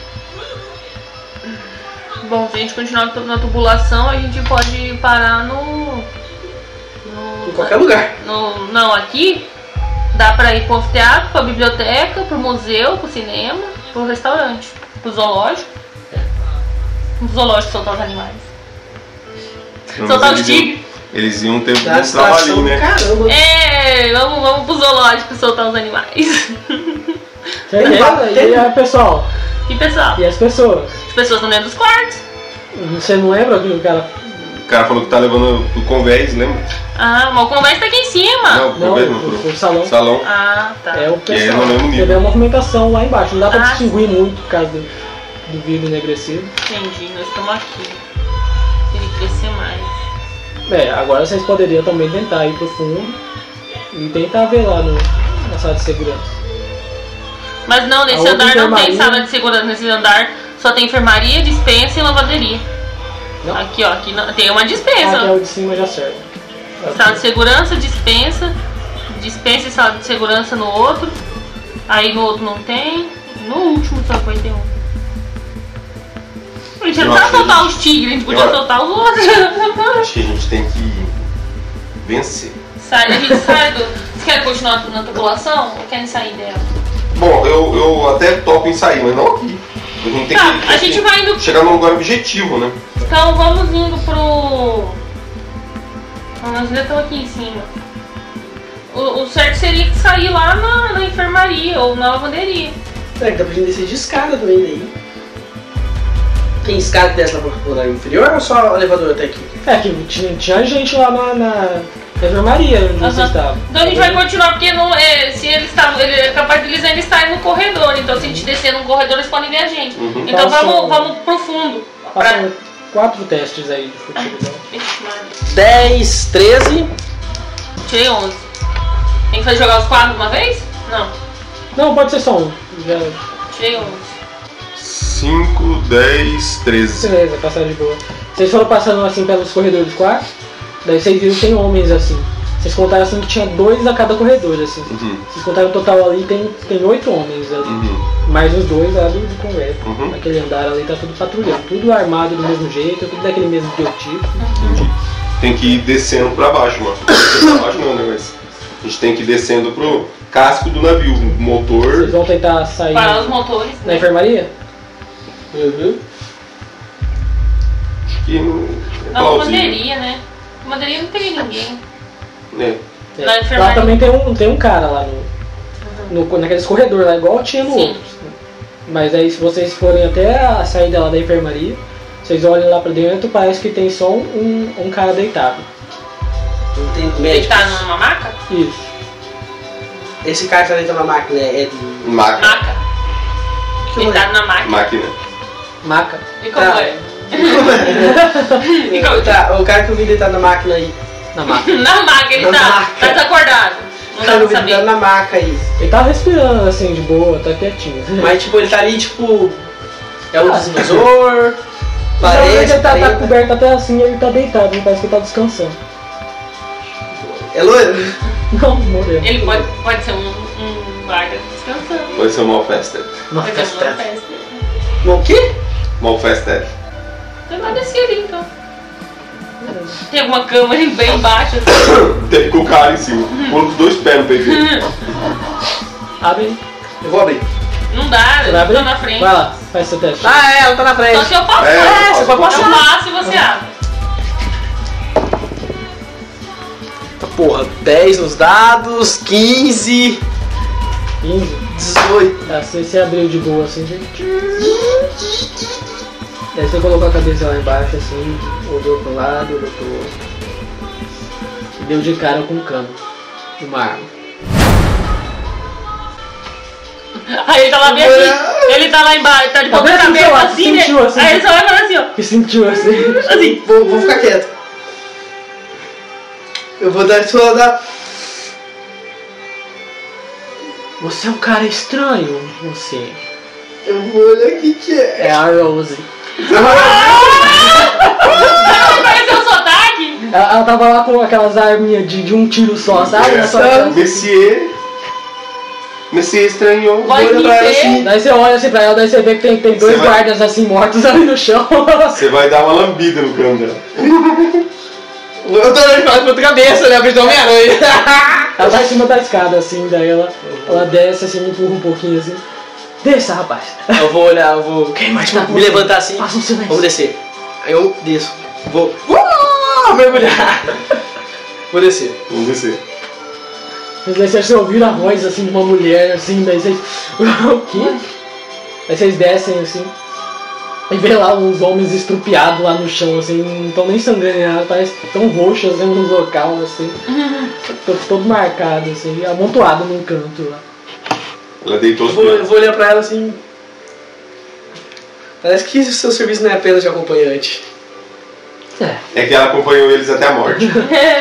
Bom, se a gente continuar na tubulação, a gente pode parar no. no Em qualquer lugar. no, não, aqui dá pra ir pro anfiteatro, pra biblioteca, pro museu, pro cinema, pro restaurante, pro zoológico. No zoológico soltar os animais. Mas Soltar os eles iam- tigres. Eles iam ter Dá um trabalhinho, distração, né? caramba. É, vamos, vamos pro zoológico soltar os animais. certeza? E aí, pessoal? E pessoal, E as pessoas? as pessoas estão dentro dos quartos. Você não lembra que o cara. O cara falou que tá levando pro convés, lembra? Ah, mas o conversa tá aqui em cima. Não, pro Não, convés não, o, pro o salão. salão. Ah, tá. É o Que é pessoal. no mesmo Você nível. vê a movimentação lá embaixo. Não dá pra Ah, distinguir muito por causa do, do vidro enegrecido. Entendi, nós estamos aqui. Tem que crescer mais. É, agora vocês poderiam também tentar ir pro fundo e tentar ver lá no, na sala de segurança. Mas não, A nesse outra andar não tem enfermaria- sala de segurança. Nesse andar só tem enfermaria, dispensa e lavanderia. Não? Aqui, ó, aqui não, tem uma Ah, que é dispensa. o de cima já serve. Sala de segurança, dispensa. Dispensa e sala de segurança no outro. Aí no outro não tem. No último só vai ter um. A gente não Eu precisa acho que soltar a gente- os tigres, a gente podia eu- soltar os outros. Acho que a gente tem que vencer. Sai, a gente sai do. Vocês querem continuar na tubulação ou querem sair dela? Bom, eu, eu até topo em sair, mas não aqui. A gente tem Tá, que, a gente que vai indo. chegar num lugar objetivo, né? Então vamos indo pro. Ah, nós ainda estamos aqui em cima. O, o certo seria sair lá na, na enfermaria ou na lavanderia. É, que dá pra gente descer de escada também daí. Tem escada que desce lá pro andar inferior ou só elevador até aqui? É, que tinha, tinha gente lá na, na enfermaria onde Aham. vocês estavam. Então a gente vai continuar porque não, é, se eles estavam. Ele é capaz de eles ainda estarem no corredor. Então se a gente descer no corredor, eles podem ver a gente. Uhum. Então Passou. vamos, vamos pro fundo. Pra... Passam quatro testes aí de furtividade. Ixi, Maria. dez, treze. Tirei onze. Tem que fazer jogar os quatro de uma vez? Não. Não, pode ser só um. Já... Tirei onze. cinco, dez, treze. Beleza, passar de boa. Vocês foram passando assim pelos corredores do quarto, daí vocês viram que tem homens assim. Vocês contaram assim que tinha dois a cada corredor, assim. Uhum. Vocês contaram o total ali, tem, tem oito homens ali. Uhum. Mais os dois lá do, do conversa. Uhum. Aquele andar ali tá tudo patrulhando. Tudo armado do mesmo jeito, tudo daquele mesmo biotipo. Entendi. Tem que ir descendo pra baixo, mano. Pra baixo não, né? Mas a gente tem que ir descendo pro casco do navio. Vocês Motor. vão tentar sair Parar os motores. na enfermaria? Uhum. Acho que não é Na plausível. lavanderia, né? Na lavanderia não tem ninguém. É. É. Na Lá enfermaria. também tem um, tem um cara lá no, no, naqueles corredores lá, igual tinha no Sim. outro. Mas aí se vocês forem até a saída lá da enfermaria, vocês olham lá pra dentro, parece que tem só um, um cara deitado. Não tem Ele médico. tá numa maca? Isso. Esse cara que tá dentro da máquina é de. Máquina. Maca. Que Ele rolê? tá na máquina. Máquina. Maca. E como Tá. é? E como- Tá, o cara que eu vi deitado na máquina aí. Na maca. Na maca, ele Na tá. maca. Tá desacordado. Não O dá cara que eu pra vi deitado saber. na maca aí. Ele tá respirando assim de boa, tá quietinho. Mas tipo, ele tá ali tipo. É um Ah, divisor. Parece Parede. ele tá, tá parede. coberto até assim, ele tá deitado, não parece que ele tá descansando. É loiro? Não, morreu. Ele pode, pode ser um, um guarda descansando. Vai ser o Malfested. Nossa, Pode ser uma festa. festa. O quê? Malfested. Então vai descer ali então. Tem alguma cama ali bem embaixo assim. Tem com o cara em cima. Com os dois pés no peito dele. Abre aí. Eu vou abrir. Não dá, Você vai eu abrir? tô na frente. Vai lá, faz seu teste. Ah, é, ela tá na Só frente. se eu passar. É, você pode Eu passar. passo e você abre. Porra, dez nos dados, quinze, quinze. dezoito. Tá, você se abriu de boa assim, gente. Aí você colocou a cabeça lá embaixo assim, olhou pro lado, olhou pro outro. E deu de cara com um cano. De uma arma. Aí ele tá lá bem assim, ele tá lá embaixo, tá de Tá ponta bem assim, cabeça ó, assim, né? sentiu assim. Aí ele só vai falar assim, ó. Me sentiu assim. Assim. Vou, vou ficar quieto. Eu vou dar só dar. Você é um cara estranho, você. Eu vou olhar o que que é. É a Rose. Não conheceu o sotaque? Ela, ela tava lá com aquelas arminhas de, de um tiro só, sabe? É, Só aquelas- Messier. Messier estranhou. Vai Vou olhar pra ela dizer. assim. Daí você olha assim pra ela, daí você vê que tem, tem dois Você vai- guardas assim mortos ali no chão. Você vai dar uma lambida no cano dela. Eu tô olhando pra ponta cabeça, né? Eu tô Homem-Aranha. Ela tá em cima da escada assim, daí ela, ela desce assim, me empurra um pouquinho assim. Desça, rapaz. Eu vou olhar, eu vou. Quem mais tá com Me você? levantar assim. Faça um silêncio. Vamos descer. Aí eu desço. Vou. Uh, mergulhar. Vou descer. Vamos descer. Daí você ouviu a voz assim de uma mulher assim, daí vocês. O quê? Aí vocês descem assim. E vê lá uns homens estrupiados lá no chão, assim, não estão nem sangrando, nada, parece que estão roxos assim, no local, assim. Todo, todo marcado, assim, amontoado num canto lá. Ela deitou Eu os vou, eu pés. vou olhar pra ela assim. Parece que o seu serviço não é apenas de acompanhante. É, É que ela acompanhou eles até a morte.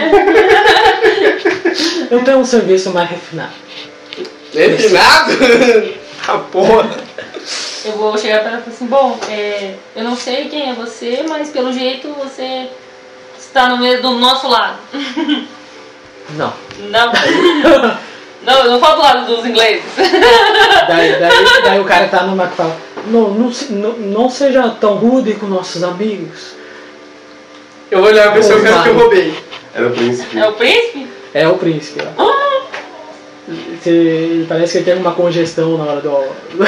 eu tenho um serviço mais refinado. Refinado? Ah, porra. Eu vou chegar pra ela e falar assim, bom, é, eu não sei quem é você, mas pelo jeito você está no meio do nosso lado. Não. Não. Não, eu não falo do lado dos ingleses. Daí, daí, daí o cara tá numa que fala, não, não, se- não, não seja tão rude com nossos amigos. Eu vou olhar pra esse cara que eu roubei. Era o príncipe. É o príncipe? É o príncipe lá. Ah, Você- parece que ele teve uma congestão na hora do,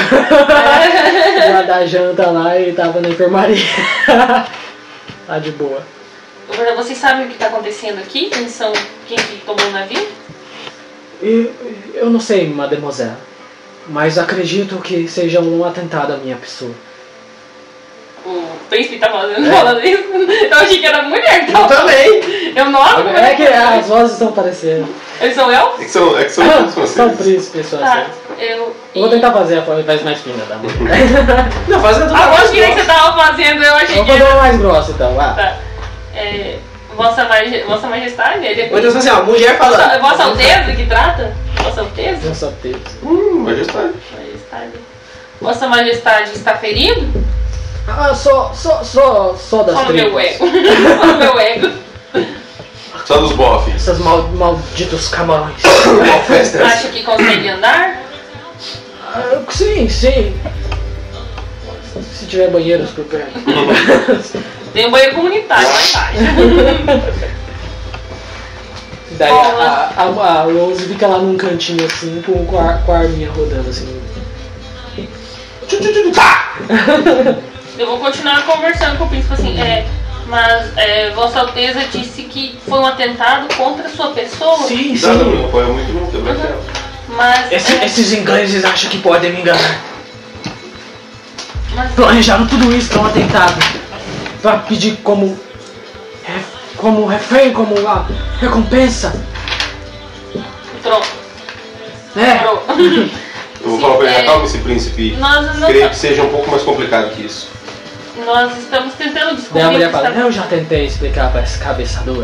da, da janta lá e tava na enfermaria. Tá de boa. agora vocês sabem o que está acontecendo aqui? Quem são, quem que tomou o navio? E, eu não sei, mademoiselle, mas acredito que seja um atentado à minha pessoa. O príncipe tá falando, É. falando isso? Eu achei que era mulher. Eu também. Eu não como É que as vozes estão parecendo. Eles são eu? É que são, é que são todos São franceses. príncipes, só Tá, assim. eu... Eu vou tentar fazer a voz mais fina, tá? Não, faz a tua A voz que nem você tava fazendo, eu achei Vou que fazer era... uma mais grossa então, vá. Tá. É, Vossa, Maj... Vossa Majestade? Ele é Ou então assim, ó, mulher falando. Vossa Alteza que trata? Vossa Alteza? Não só teve. Hum, majestade. Majestade. Vossa Majestade está ferido? Ah, só, só, só, só das Só no meu tripas. ego. Só no meu ego. Só dos bofs. Essas mal, malditos camarões. Festas. Acha que consegue andar? Ah, sim, sim. Se tiver banheiros por perto. Tem um banheiro comunitário lá embaixo. Daí a, a, a Rose fica lá num cantinho assim, com, com, a, com a arminha rodando assim. Eu vou continuar conversando com o príncipe assim, é, mas é, Vossa Alteza disse que foi um atentado contra a sua pessoa. Sim, Não, não, sim. não apoia muito não, quebra Uhum. tela. Mas, Esse- é, esses ingleses acham que podem me enganar. mas Planejaram tudo isso pra um atentado. Pra pedir como. re- como refém, como a recompensa. pronto, É. pronto. Eu vou falar pra ele, É. acalme esse príncipe. Nós não Creio que seja um pouco mais complicado que isso. Nós estamos tentando Daí descobrir a o que mulher fala, está... eu já tentei explicar pra esse cabeçador.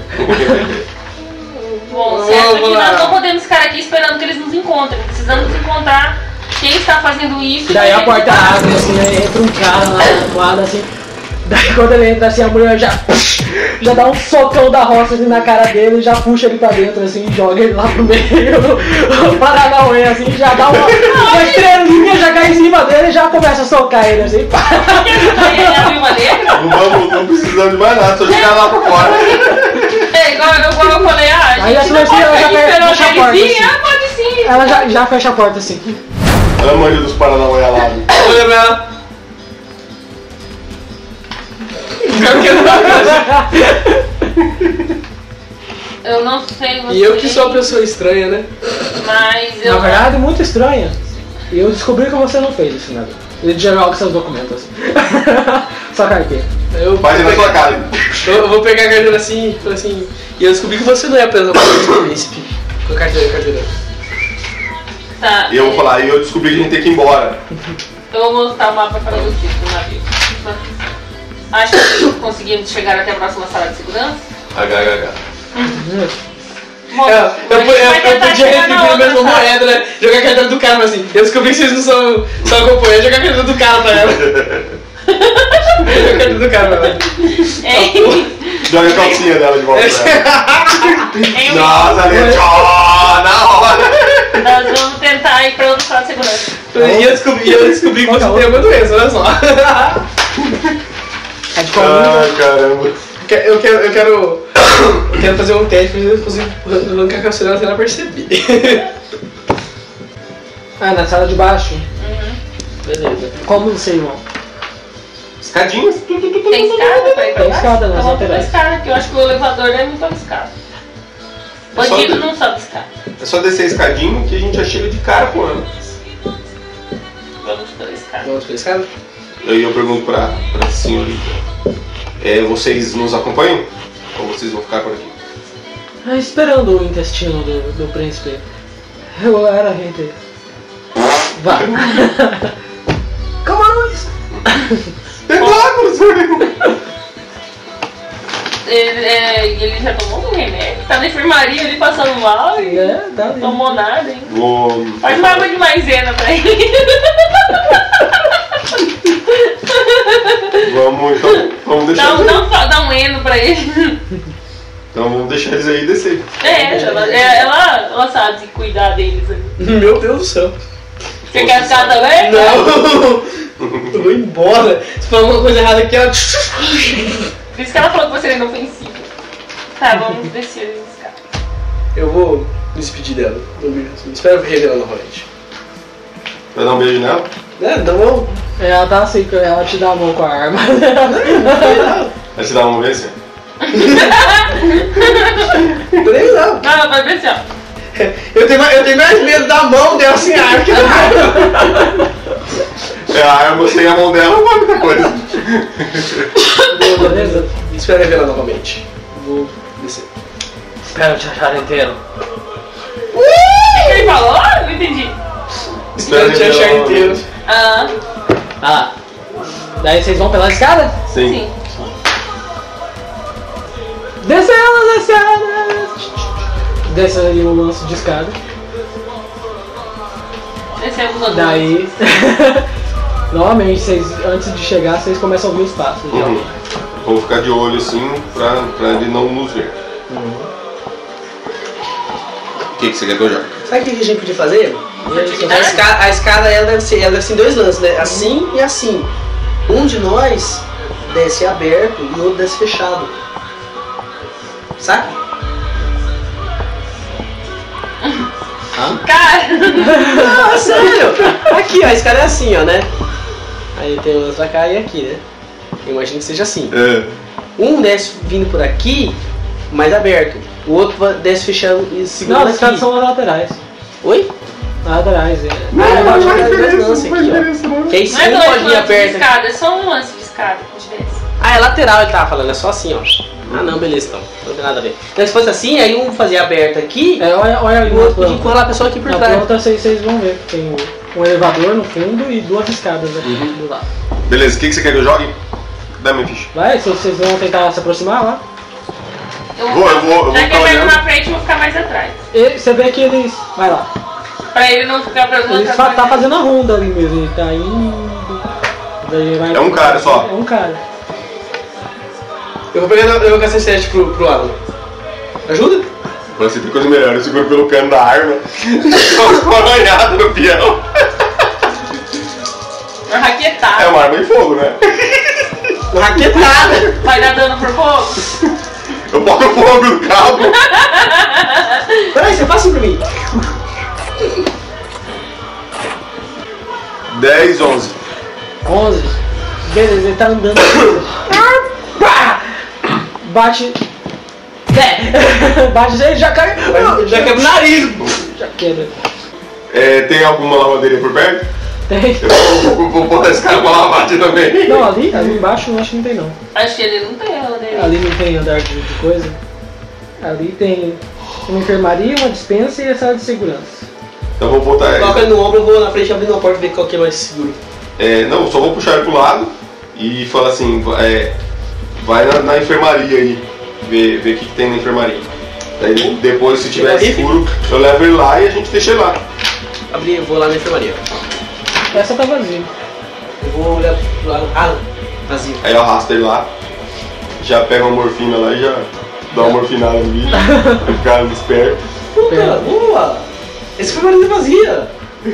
Bom, Vamos certo que lá. nós não podemos ficar aqui esperando que eles nos encontrem. Precisamos encontrar quem está fazendo isso. Daí e a quem porta está- abre assim, aí entra um cara lá do lado assim. Daí quando ele entra assim, a mulher já, já dá um socão da roça assim na cara dele, já puxa ele pra dentro assim, joga ele lá pro meio, o Paranauê assim, já dá uma, uma estrelinha, já cai em cima dele e já começa a socar ele assim. pá. Ele é a viúva negra? Não vamos, não precisamos de mais nada, só jogar lá pra fora. É, igual, igual eu falei, ah, a Aí a gente não pode Celestina ficar já aqui fecha esperando a ele porta, vir. assim. Ah, pode sim. Ela já, já fecha a porta assim. Olha a mania dos Paranauê alados. Olha pra ela. Eu não sei você. E eu que sou a pessoa estranha, né? Mas eu. Na verdade, muito estranha. E eu descobri que você não fez isso, né? Ele joga seus documentos. Só carteira. Eu Faz vou na sua pegar, cara. eu, eu vou pegar a carteira assim e falar assim. E eu descobri que você não é apenas uma coisa do príncipe. Com a carteira, a carteira. Tá. E eu vou é, falar, e eu descobri que a gente tem que ir embora. Eu vou mostrar o mapa para você do navio. Acho que conseguimos chegar até a próxima sala de segurança. H H H. Bom, Eu, eu, a gente eu, vai eu tentar podia chegar na repetir a outra mesma sala. moeda, né? Jogar a carteira do cara, mas assim, eu descobri que vocês não são, são acompanhantes, jogar a carteira do cara pra ela. Jogar a carteira do cara pra ela. Em, Joga a calcinha dela de volta pra ela. em, Nossa, ali, tchau, na hora. nós vamos tentar ir para outra sala de segurança. E eu descobri, eu descobri que você tem uma doença, olha só. É de colinho. Ai, caramba. Eu quero, eu quero, eu quero fazer um teste pra eu conseguir arrancar a calcinha sem ela perceber. Ah, na sala de baixo. Beleza. Como vocês vão? Escadinhas. Tu, tu, tu, tu, Tem tu, tu. escada pra ir pra Tem baixo? escada nas Então vamos pela laterais. escada, que eu acho que o elevador deve ir pela escada. É só Bandido de- não sobe escada. É só descer a escadinha que a gente já chega de cara com ela. Vamos pela escada. Vamos pra escada? Aí eu pergunto pra, pra senhorita. É, vocês nos acompanham? Ou vocês vão ficar por aqui? Ah, esperando o intestino do, do príncipe. Eu era gente. Vá. Camarões! Tentáculos! Ele, é, ele já tomou um remédio, tá na enfermaria ali passando mal e É, dá não ali. tomou nada, hein? Vou. Faz uma água de maisena pra ele. Vamos então. Vamos deixar Dá um, eles dá aí. um, fa- dá um eno pra ele. Então vamos deixar eles aí descer. É, ela, é, ela, ela sabe cuidar deles ali. Meu Deus do céu. Você quer ficar também? Não! Eu vou embora. Se falar alguma coisa errada aqui, ela. Por isso que ela falou que você era inofensivo. Tá, vamos descer as escadas. Eu vou me despedir dela. Eu me- Espero rever ela novamente. Vai dar um beijo nela? É, não vou. Ela tá assim, ela te dá a mão com a arma. Vai te dar uma vez? Assim? Nem não. Não, ela vai descer, ó. Eu tenho, mais- eu tenho mais medo da mão dela sem arma que da arma. É a arma sem a mão dela, não é muita coisa. Beleza? Espero rever ela novamente. Vou descer. Espero te achar inteiro. O que ele falou? Não entendi. Espero te achar ela- inteiro. Ah, Ah, daí vocês vão pela escada? Sim. sim. Desce ela, desce ela! Desce aí o lance de escada. Descemos os dois. Daí, novamente, vocês, antes de chegar, vocês começam a ouvir os passos. já. Uhum. Vamos ficar de olho assim pra, pra ele não nos ver. O que, que você quer que eu jogue? Sabe o que a gente podia fazer? E aí, você A vai- escada, a escada ela deve ser, ela deve ser em dois lances, né? Assim e assim. Um de nós desce aberto e o outro desce fechado. Saca? Cara, Ah, sério? Aqui, ó, a escada é assim, ó, né? Aí tem o pra cá e aqui, né? Eu imagino que seja assim. É. Um desce vindo por aqui, mais aberto. O outro va- desce fechando e Não, segurando as escadas aqui. são as laterais. Oi? As laterais, é. Ah, eu acho que é dois lances aqui, ó. Que aí não se é um dois pode ir lances de aberto aqui. escada, é só um lance de escada que a gente desce. Ah, é lateral ele tava falando, é só assim, ó. Ah não, beleza então. Não tem nada a ver. Então se fosse assim, aí um fazia aberto aqui É, olha, olha e ali o na outro podia planta. empurrar a pessoa aqui por Na trás. planta vocês, vocês vão ver que tem um elevador no fundo e duas escadas aqui do lado. Beleza, o que, que você quer que eu jogue? Dá minha ficha. Vai, se vocês vão tentar se aproximar lá. Eu Vou, eu vou- eu vou Já que ficar ele vai olhando. na frente, eu vou ficar mais atrás. E você vê que eles. Vai lá. Pra ele não ficar pra Ele fa- tá fazendo a ronda ali mesmo, ele tá indo. Daí vai- É um cara só. É um cara. Eu vou pegar eu vou gastar sete pro, pro Alan. Ajuda? Você tem coisa melhor, eu seguro pelo cano da arma. Só uma coronhada no peão. Uma raquetada. É uma arma em fogo, né? Uma raquetada! Vai dar dano por pouco? Eu boto fogo no cabo. Peraí, você passa pra mim. dez, onze. onze. Beleza, ele tá andando. Pá! Bate. É. Bate ele já cai. Já quebra o nariz. Já quebra. É, tem alguma lavadeira por perto? Tem. Eu vou, vou botar esse cara pra lavar aqui também. Não, ali, ali embaixo eu acho que não tem não. Acho que ele não tem ela dele. Ali não tem andar de, de coisa. Ali tem uma enfermaria, uma dispensa e a sala de segurança. Então eu vou botar ele. Coloca ele no ombro, eu vou na frente abrindo a porta e ver qual que é mais seguro. É, não, só vou puxar ele pro lado e falar assim, é, vai na, na enfermaria aí, ver, ver o que, que tem na enfermaria. Daí depois, se tiver escuro, eu levo ele lá e a gente deixa ele lá. Abri, eu vou lá na enfermaria. Essa tá vazia. Eu vou olhar pro lado. Ah, vazio. Aí eu arrasto ele lá, já pego uma morfina lá e já dá uma morfinada no bicho, pra ficar esperto. Puta, boa! Esse enfermaria é vazia.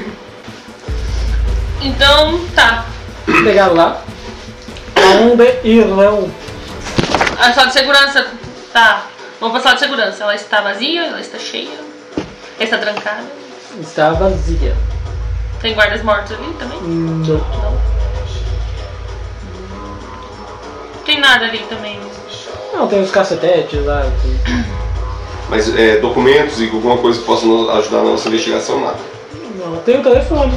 Então, tá. Pegaram lá. Onde irão? A sala de segurança, tá. Vamos pra sala de segurança. Ela está vazia, ela está cheia, ela está trancada. Está vazia. Tem guardas mortos ali também? Não. Não. Tem nada ali também. Não, tem os cacetetes lá. Tem... Mas é, documentos e alguma coisa que possa nos ajudar na nossa investigação, nada. Não, tem o telefone.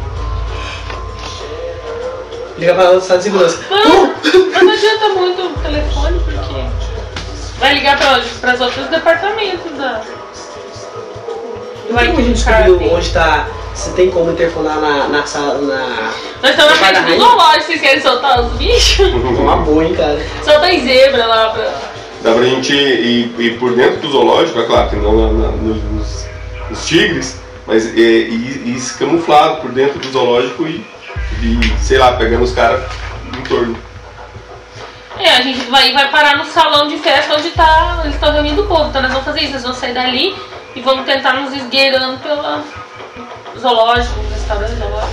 Liga pra sala de segurança. Não, mas não adianta muito o telefone, porque vai ligar para os outros departamentos da... Vai que a gente descobriu onde tá. Você tem como interfonar na, na sala. Na... Nós estamos na frente do zoológico, vocês querem soltar os bichos? Uma boa, hein, cara. Solta as zebras lá pra. Dá pra gente ir, ir por dentro do zoológico, é claro que não na, na, nos, nos tigres, mas é, ir, ir se camuflado por dentro do zoológico e, e sei lá, pegando os caras em torno. É, a gente vai, vai parar no salão de festa onde tá, eles estão reunindo o povo, então nós vamos fazer isso, nós vamos sair dali e vamos tentar nos esgueirando pelo zoológico, restaurante zoológico.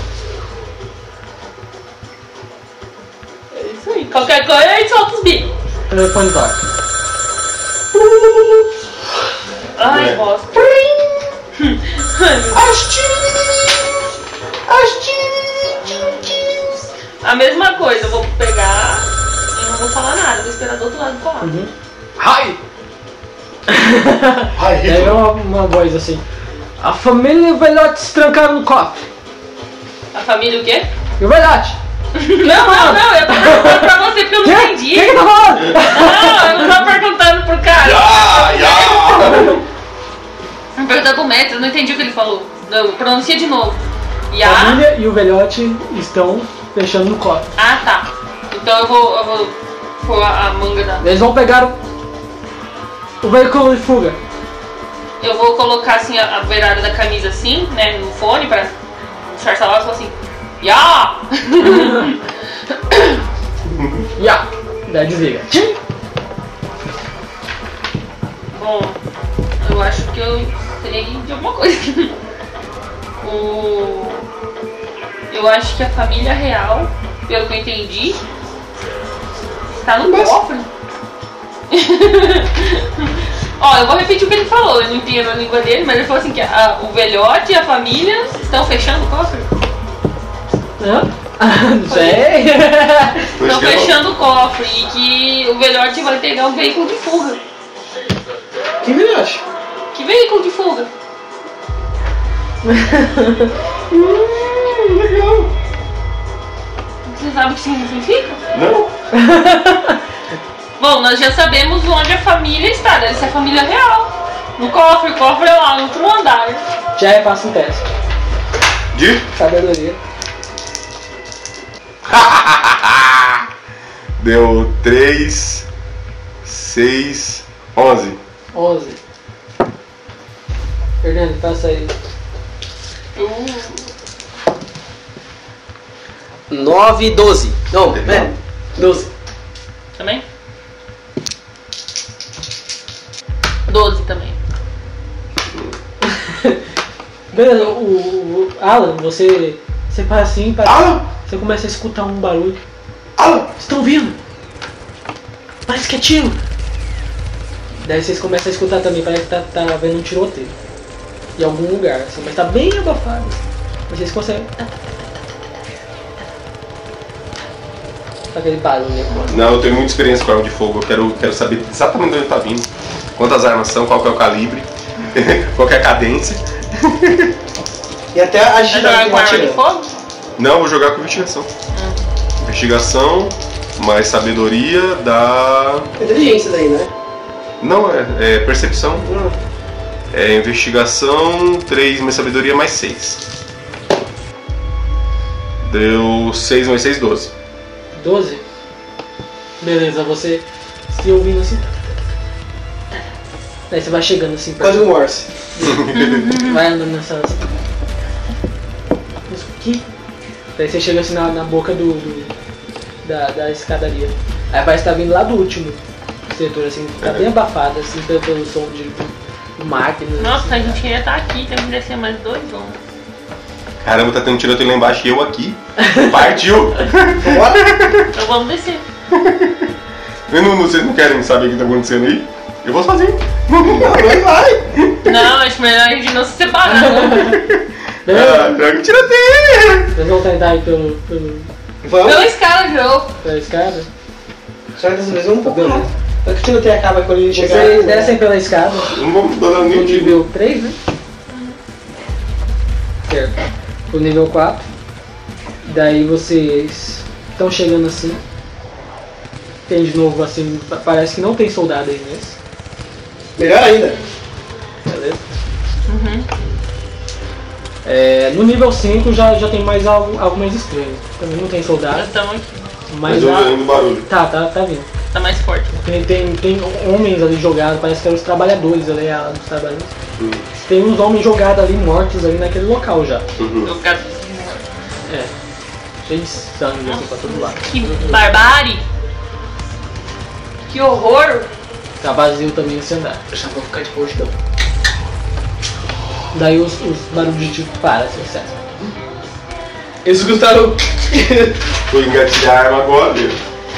É isso aí, qualquer coisa a gente solta os bichos. Telefone toca. Ai, É. bosta. A mesma coisa, eu vou pegar e não vou falar nada, vou esperar do outro lado falar. Uhum. Ai! Ai, Daí é uma, uma voz assim. A família e o velhote se trancaram no cofre. A família o quê? E o velhote? Não, não, não, eu tô perguntando pra você porque eu não entendi. Quem que tá falando? Não, eu não tô perguntando pro cara. Ya, ya! Eu perguntando pro mestre, eu não entendi o que ele falou. Não, pronuncia de novo. Ya. A família e o velhote estão fechando no cofre. Ah, tá. Então eu vou, eu vou pôr a, a manga da... Eles vão pegar o, o veículo de fuga. Eu vou colocar assim a, a beirada da camisa assim, né, no fone pra disfarçar lá e falar assim, Ya! Ya! Daí desliga. Tchim! Bom, eu acho que eu sei de alguma coisa. O... Eu acho que a família real, pelo que eu entendi, está no cofre. Ó, eu vou repetir o que ele falou, eu não entendo a língua dele, mas ele falou assim que a, o velhote e a família estão fechando o cofre. Hã? Não sei. Estão fechando o cofre e que o velhote vai pegar um veículo de fuga. Que melhor? Que veículo de fuga? Hum, legal. Você sabe o que significa? Não? Bom, nós já sabemos onde a família está, deve ser a família real. No cofre, o cofre é lá, no outro andar. Já repassa um teste. De? Sabedoria. Deu três, seis, onze. onze. Fernando, passa aí. nove, doze. Não, é. doze. Também? doze também. Beleza, o, o Alan, você. Você faz assim, para, Alan! você começa a escutar um barulho. Alan! Estão vindo! Parece que é tiro! Daí vocês começam a escutar também, parece que tá, tá havendo um tiroteio. Em algum lugar, assim, mas tá bem abafado. Mas vocês conseguem. Aquele barulho. Não, eu tenho muita experiência com arma de fogo. Eu quero, quero saber exatamente de onde tá vindo. Quantas armas são, qual que é o calibre, qual que é a cadência. E até a Vai agilidade jogar com arma de atirando. fogo? Não, vou jogar com investigação. Investigação, mais sabedoria, dá... Inteligência daí, né? Não, é, é percepção. Não. É investigação, três mais sabedoria mais seis. Deu seis mais seis, doze. doze? Beleza, você se ouvindo assim. Daí você vai chegando assim perto. Quase um Morse. Vai andando nessa. Isso aqui. Daí você chega assim na, na boca do, do da, da escadaria. Aí parece que tá vindo lá do último setor, assim, tá bem abafado, assim, pelo, pelo som de, de máquinas. Nossa, assim. a gente ia estar aqui, temos que descer mais dois homens. Caramba, tá tendo tiroteio lá embaixo e eu aqui. Partiu! Então vamos descer. Eu não, vocês não querem saber o que tá acontecendo aí? Eu vou sozinho. Não, vai, vai. Não, acho melhor a gente não se separar. Ah, joga tiroteio! Vocês vão tentar ir pelo, pelo, Vamos. Pela escala do jogo. pela escada? Só que dessa vez um pouco mais. Só que o tiroteio acaba quando ele chegar. Vocês descem pela escada, Não vamos dar no nem tiro. nível três, né? Certo. O nível quatro. Daí vocês estão chegando assim. Tem de novo assim, pa- parece que não tem soldado aí nesse. Melhor ainda. Beleza? Uhum. É, no nível cinco já, já tem mais algo, algo mais estranho. Também não tem Nós soldado, estamos aqui. mas Mas eu a- ouvindo barulho. tá, tá, tá vindo. Tá mais forte. Tem, tem, tem homens ali jogados, parece que eram os trabalhadores ali, a dos trabalhadores. Hum. Tem uns homens jogados ali, mortos ali naquele local já. Uhum. Eu quero... É. Cheio de sangue assim pra todo lado. Que barbárie. Que horror. Tá vazio também esse andar. Eu já vou ficar de roxão. Daí os, os barulhos de tiro param, assim, certo? Eles escutaram. Vou engatilhar a arma agora, viu?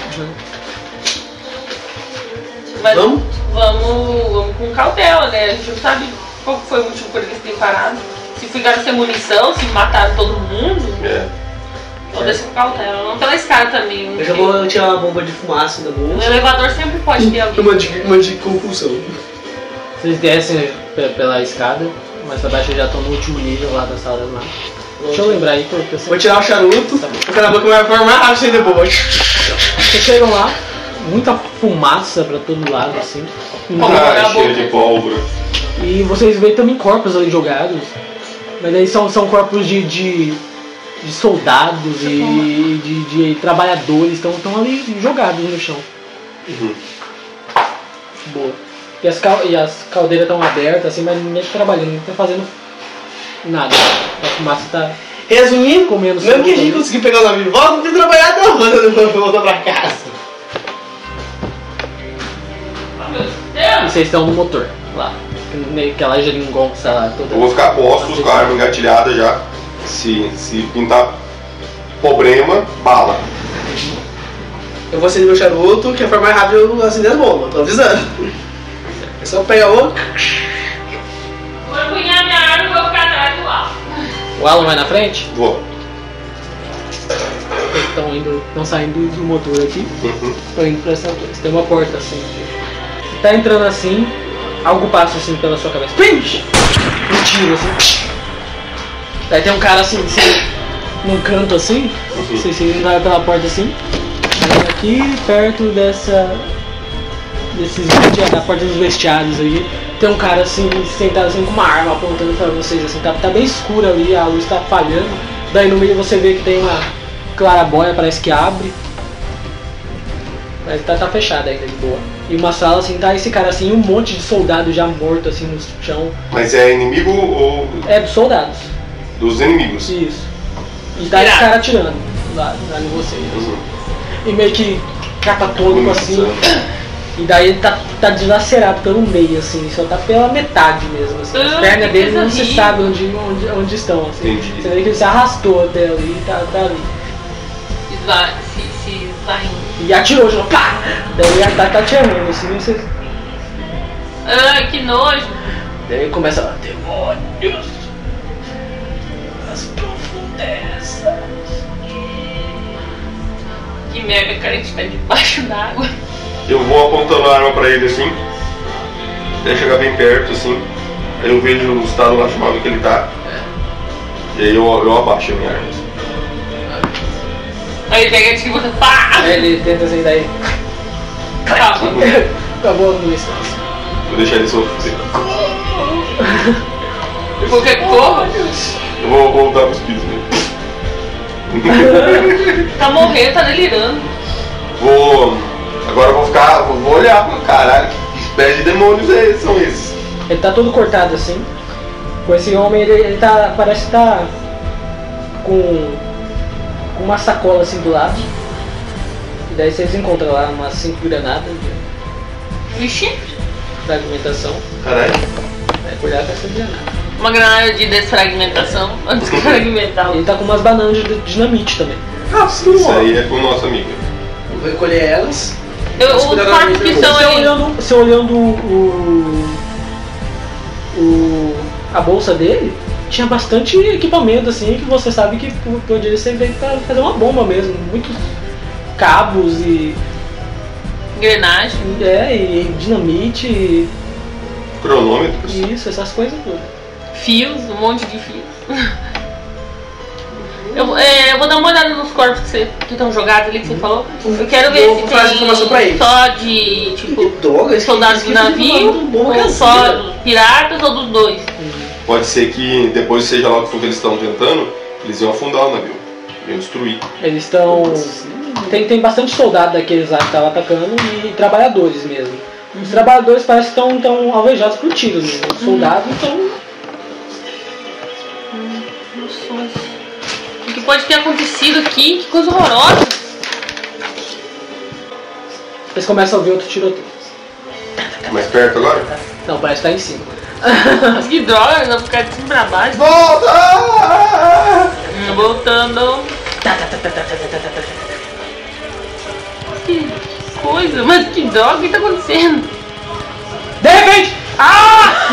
Mas Vamos? Vamos, vamos com cautela, né? A gente não sabe qual foi o motivo por eles terem parado. Se ficaram sem munição, se mataram todo mundo. É. Vamos descer com cautela. Não pela escada também. Eu já vou tirar uma bomba de fumaça da No bolsa. elevador sempre pode ter alguém. Uma de, uma de compulsão. Vocês descem pe- pela escada, mas pra baixo já estão no último nível lá da sala das máquinas. Deixa eu lembrar aí que eu Vou pensei. tirar o charuto, o cara vai vai formar rápido sem de bomba. Vocês chegam lá, muita fumaça pra todo lado, assim. Ah, cheio de pólvora. E vocês veem também corpos ali jogados. Mas aí são, são corpos de, de, de soldados e de, de trabalhadores. Estão ali jogados no chão. Uhum. Boa. E as, cal- e as caldeiras estão abertas, assim, mas ninguém tá trabalhando, ninguém tá fazendo nada. A fumaça tá. Resumindo, Comendo mesmo que a solto, gente né? conseguir pegar o navio de volta, não tem trabalhado não, quando eu voltar pra casa. E vocês estão no motor, lá. Aquela geringonça lá toda. Eu vou ficar postos com a arma engatilhada já. Se, se pintar problema, bala. Eu vou acender meu charuto, que for mais rápido eu acender as bombas, tô avisando. É só pegar o... Vou empunhar minha arma e vou ficar atrás do alto. O Alan vai na frente, Vou. eles estão indo, estão saindo do motor aqui, Uhum. estão indo pra essa altura. Tem uma porta assim. Você tá entrando assim, algo passa assim pela sua cabeça. Pinch! Um tiro assim. Daí tem um cara assim, assim num canto assim, Uhum. vocês vai pela porta assim. Aí aqui perto dessa. desses vestiários, da porta dos vestiários aí, tem um cara assim, sentado assim com uma arma apontando pra vocês assim, tá, tá bem escuro ali, a luz tá falhando. Daí no meio você vê que tem uma clarabóia, parece que abre. Mas tá, tá fechada ainda de boa. E uma sala assim, tá esse cara assim, um monte de soldado já morto assim no chão. Mas é inimigo ou É dos soldados. dos inimigos? Isso. E tá esse Irado. cara atirando lá, lá em vocês. Uhum. E meio que catatônico assim. Nossa. E daí ele tá, tá dilacerado pelo meio, assim, só tá pela metade mesmo, assim. As Ah, pernas que dele não coisa se sabe onde, onde, onde estão, assim. Entendi. Você vê que ele se arrastou até ali e tá, tá ali. Esva... Se, se esvaindo. E atirou, já, pá! Daí ele tá, tá atirando, assim, e você... Ai, que nojo. Daí ele começa a... Demônios! As profundezas! Que merda, cara, a gente tá debaixo d'água. Eu vou apontando a arma pra ele assim. Até chegar bem perto assim. Aí eu vejo o estado lastimado que ele tá. E aí eu, eu abaixo a minha arma. assim. Aí ele pega de que você pá! Aí ele tenta assim, daí... Acaba. Acabou no instante. Vou deixar ele solto assim. Qualquer corra. Eu vou voltar pros pisos mesmo. Tá morrendo, tá delirando. Vou. Agora eu vou ficar. Vou olhar pra caralho. Que espécie de demônios é esses, são esses? Ele tá todo cortado assim. Com esse homem, ele, ele tá. Parece que tá. Com. Com uma sacola assim do lado. E daí vocês encontram lá umas cinco granadas de Vixe. fragmentação. Caralho. É, cuidado com essa granada. Uma granada de desfragmentação. Desfragmentar. Ele tá com umas bananas de dinamite também. Ah, sim, Isso ó. aí é com o nosso amigo. Eu vou recolher elas. Eu, os Cuidado corpos com que a estão Você ali. olhando, você olhando o, o. a bolsa dele, tinha bastante equipamento assim que você sabe que p- poderia ser feito pra fazer uma bomba mesmo. Muitos cabos e. Engrenagem. É, e dinamite e Cronômetros. isso, essas coisas todas. Fios, um monte de fios. Eu, é, eu vou dar uma olhada nos corpos que você- que estão jogados ali que você falou. Eu quero ver Vou se trazer informação pra tem eles. só de tipo Que droga, esse soldados do esse aqui é navio, uma bomba ou caseira. só dos piratas ou dos dois. Pode ser que depois, seja lá o que for que eles estão tentando, eles iam afundar o navio. Iam destruir. Eles estão. Tem, tem bastante soldado daqueles lá que estavam atacando e trabalhadores mesmo. Os trabalhadores parecem que estão tão alvejados por tiros mesmo. Os soldados estão. Nossa, o que pode ter acontecido aqui? Que coisa horrorosa. Eles começam a ouvir outro tiroteio. Mais perto agora? Não, parece que tá em cima. Mas que droga, eu vou ficar de cima pra baixo. Volta! Hum, Voltando. Que coisa, mas que droga, o que tá acontecendo? De repente! Ah!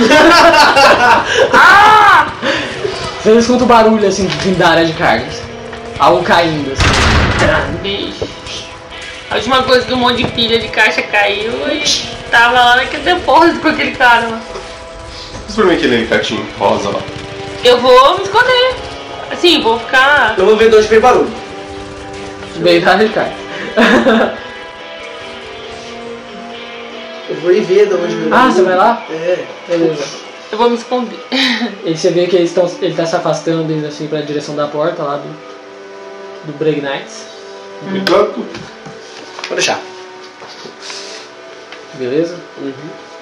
ah! Você escuta o barulho assim vindo da área de cargas. Algo caindo assim. Bicho. A última coisa que um monte de pilha de caixa caiu e tava lá naquele depósito com aquele cara lá. Diz pra mim aquele alicatinho rosa lá. Eu vou me esconder. Assim, vou ficar. Eu vou ver de onde veio o barulho. Veio da área de cargas. Eu vou ir ver de onde veio o Ah, barulho. você vai lá? É. Beleza. Eu vou me esconder. E você vê que eles estão, ele tá se afastando indo assim pra direção da porta lá do, do Break Knights. Cuidado. Vou deixar. Beleza? Uhum.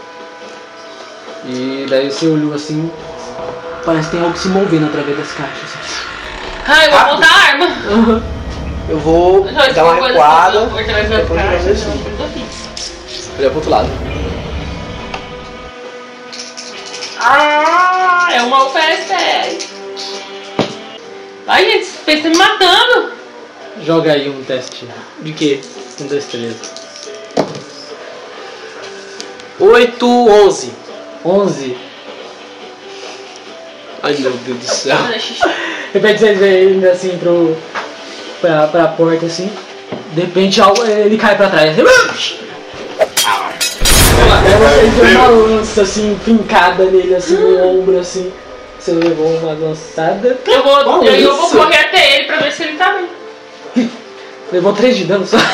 E daí você olhou assim, parece que tem algo se movendo através das caixas. Assim. Ah, eu vou apontar a arma. Uhum. Eu vou Eu já dar uma estou recuada. por trás das Depois eu caixas, vou assim. então eu fiz. Olhar pro outro lado. Ah, é uma U P S dez. Ai, gente, esse peixe tá me matando. Joga aí um teste. De quê? Um destreza. oito, onze. onze. Ai meu Deus do céu. Olha, xixi. De repente vocês veem ele indo assim pro, pra, pra porta assim. De repente algo- ele cai pra trás. Assim. Aí vocês veem uma lança assim, fincada nele assim, no ombro assim. Você levou uma lançada. Eu vou, Qual eu, eu vou isso? correr até ele pra ver se ele tá bem. Levou três de dano só. uh!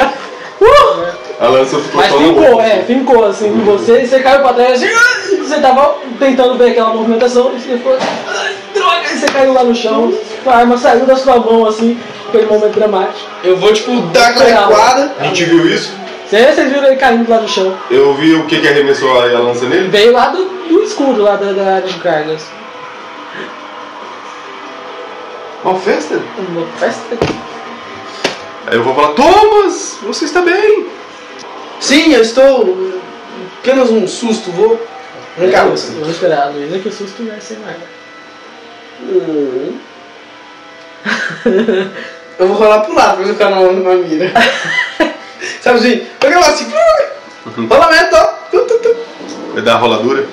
A lança ficou Mas só no fincou, ombro. é, fincou assim em você e você caiu pra trás assim, e você tava tentando ver aquela movimentação e você foi. Ai, droga! E você caiu lá no chão, a arma saiu da sua mão assim, aquele momento dramático. Eu vou tipo dar aquela recuada. A gente viu isso? Vocês, vocês viram ele caindo lá no chão. Eu vi o que que arremessou a a lança nele. Veio lá do, do escuro, lá da, da área de cargas. Uma festa? Uma festa. Aí eu vou falar, Thomas, você está bem? Sim, eu estou. Apenas um susto, vou arrancar você. Vou esperar a Luísa que o susto vai ser maior. Hum. Eu vou rolar pro lado pra ele ficar na, na mira. Sabe assim? Pega lá assim. Rolamento, ó. Tu, tu, tu. Vai dar a roladura?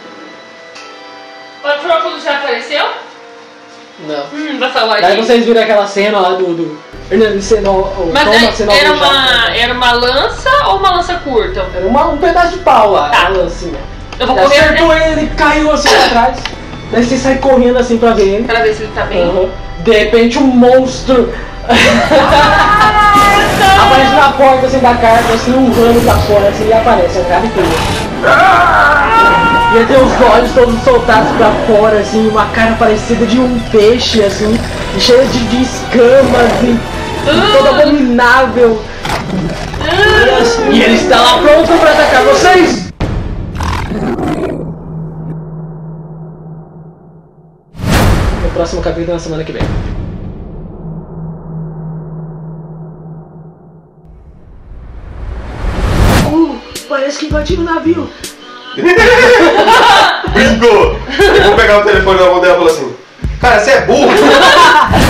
O Atrópolis já apareceu? Não. Hum, vai salvar Daí ele. vocês viram aquela cena lá do. do Hernando sendo. O Mas Thomas é- sendo era, alvejado. uma, era uma lança ou uma lança curta? Era uma, um pedaço de pau lá, Tá. uma lancinha. Eu vou Daí correr acertou até ele, ele caiu assim pra trás. Daí você sai correndo assim pra ver ele. pra ver se ele tá bem. Uhum. De repente um monstro aparece na porta assim da carta, assim, um ramo pra fora, assim, e aparece, a cara inteira. E ele tem os olhos todos soltados pra fora, assim, uma cara parecida de um peixe, assim, e cheia de, de escamas, assim, todo abominável. E ele está lá pronto pra atacar vocês! No próximo capítulo na semana que vem. Uh, parece que invadiram o navio. Bingo! Eu vou pegar o telefone na mão dela e falar assim: cara, você é burro!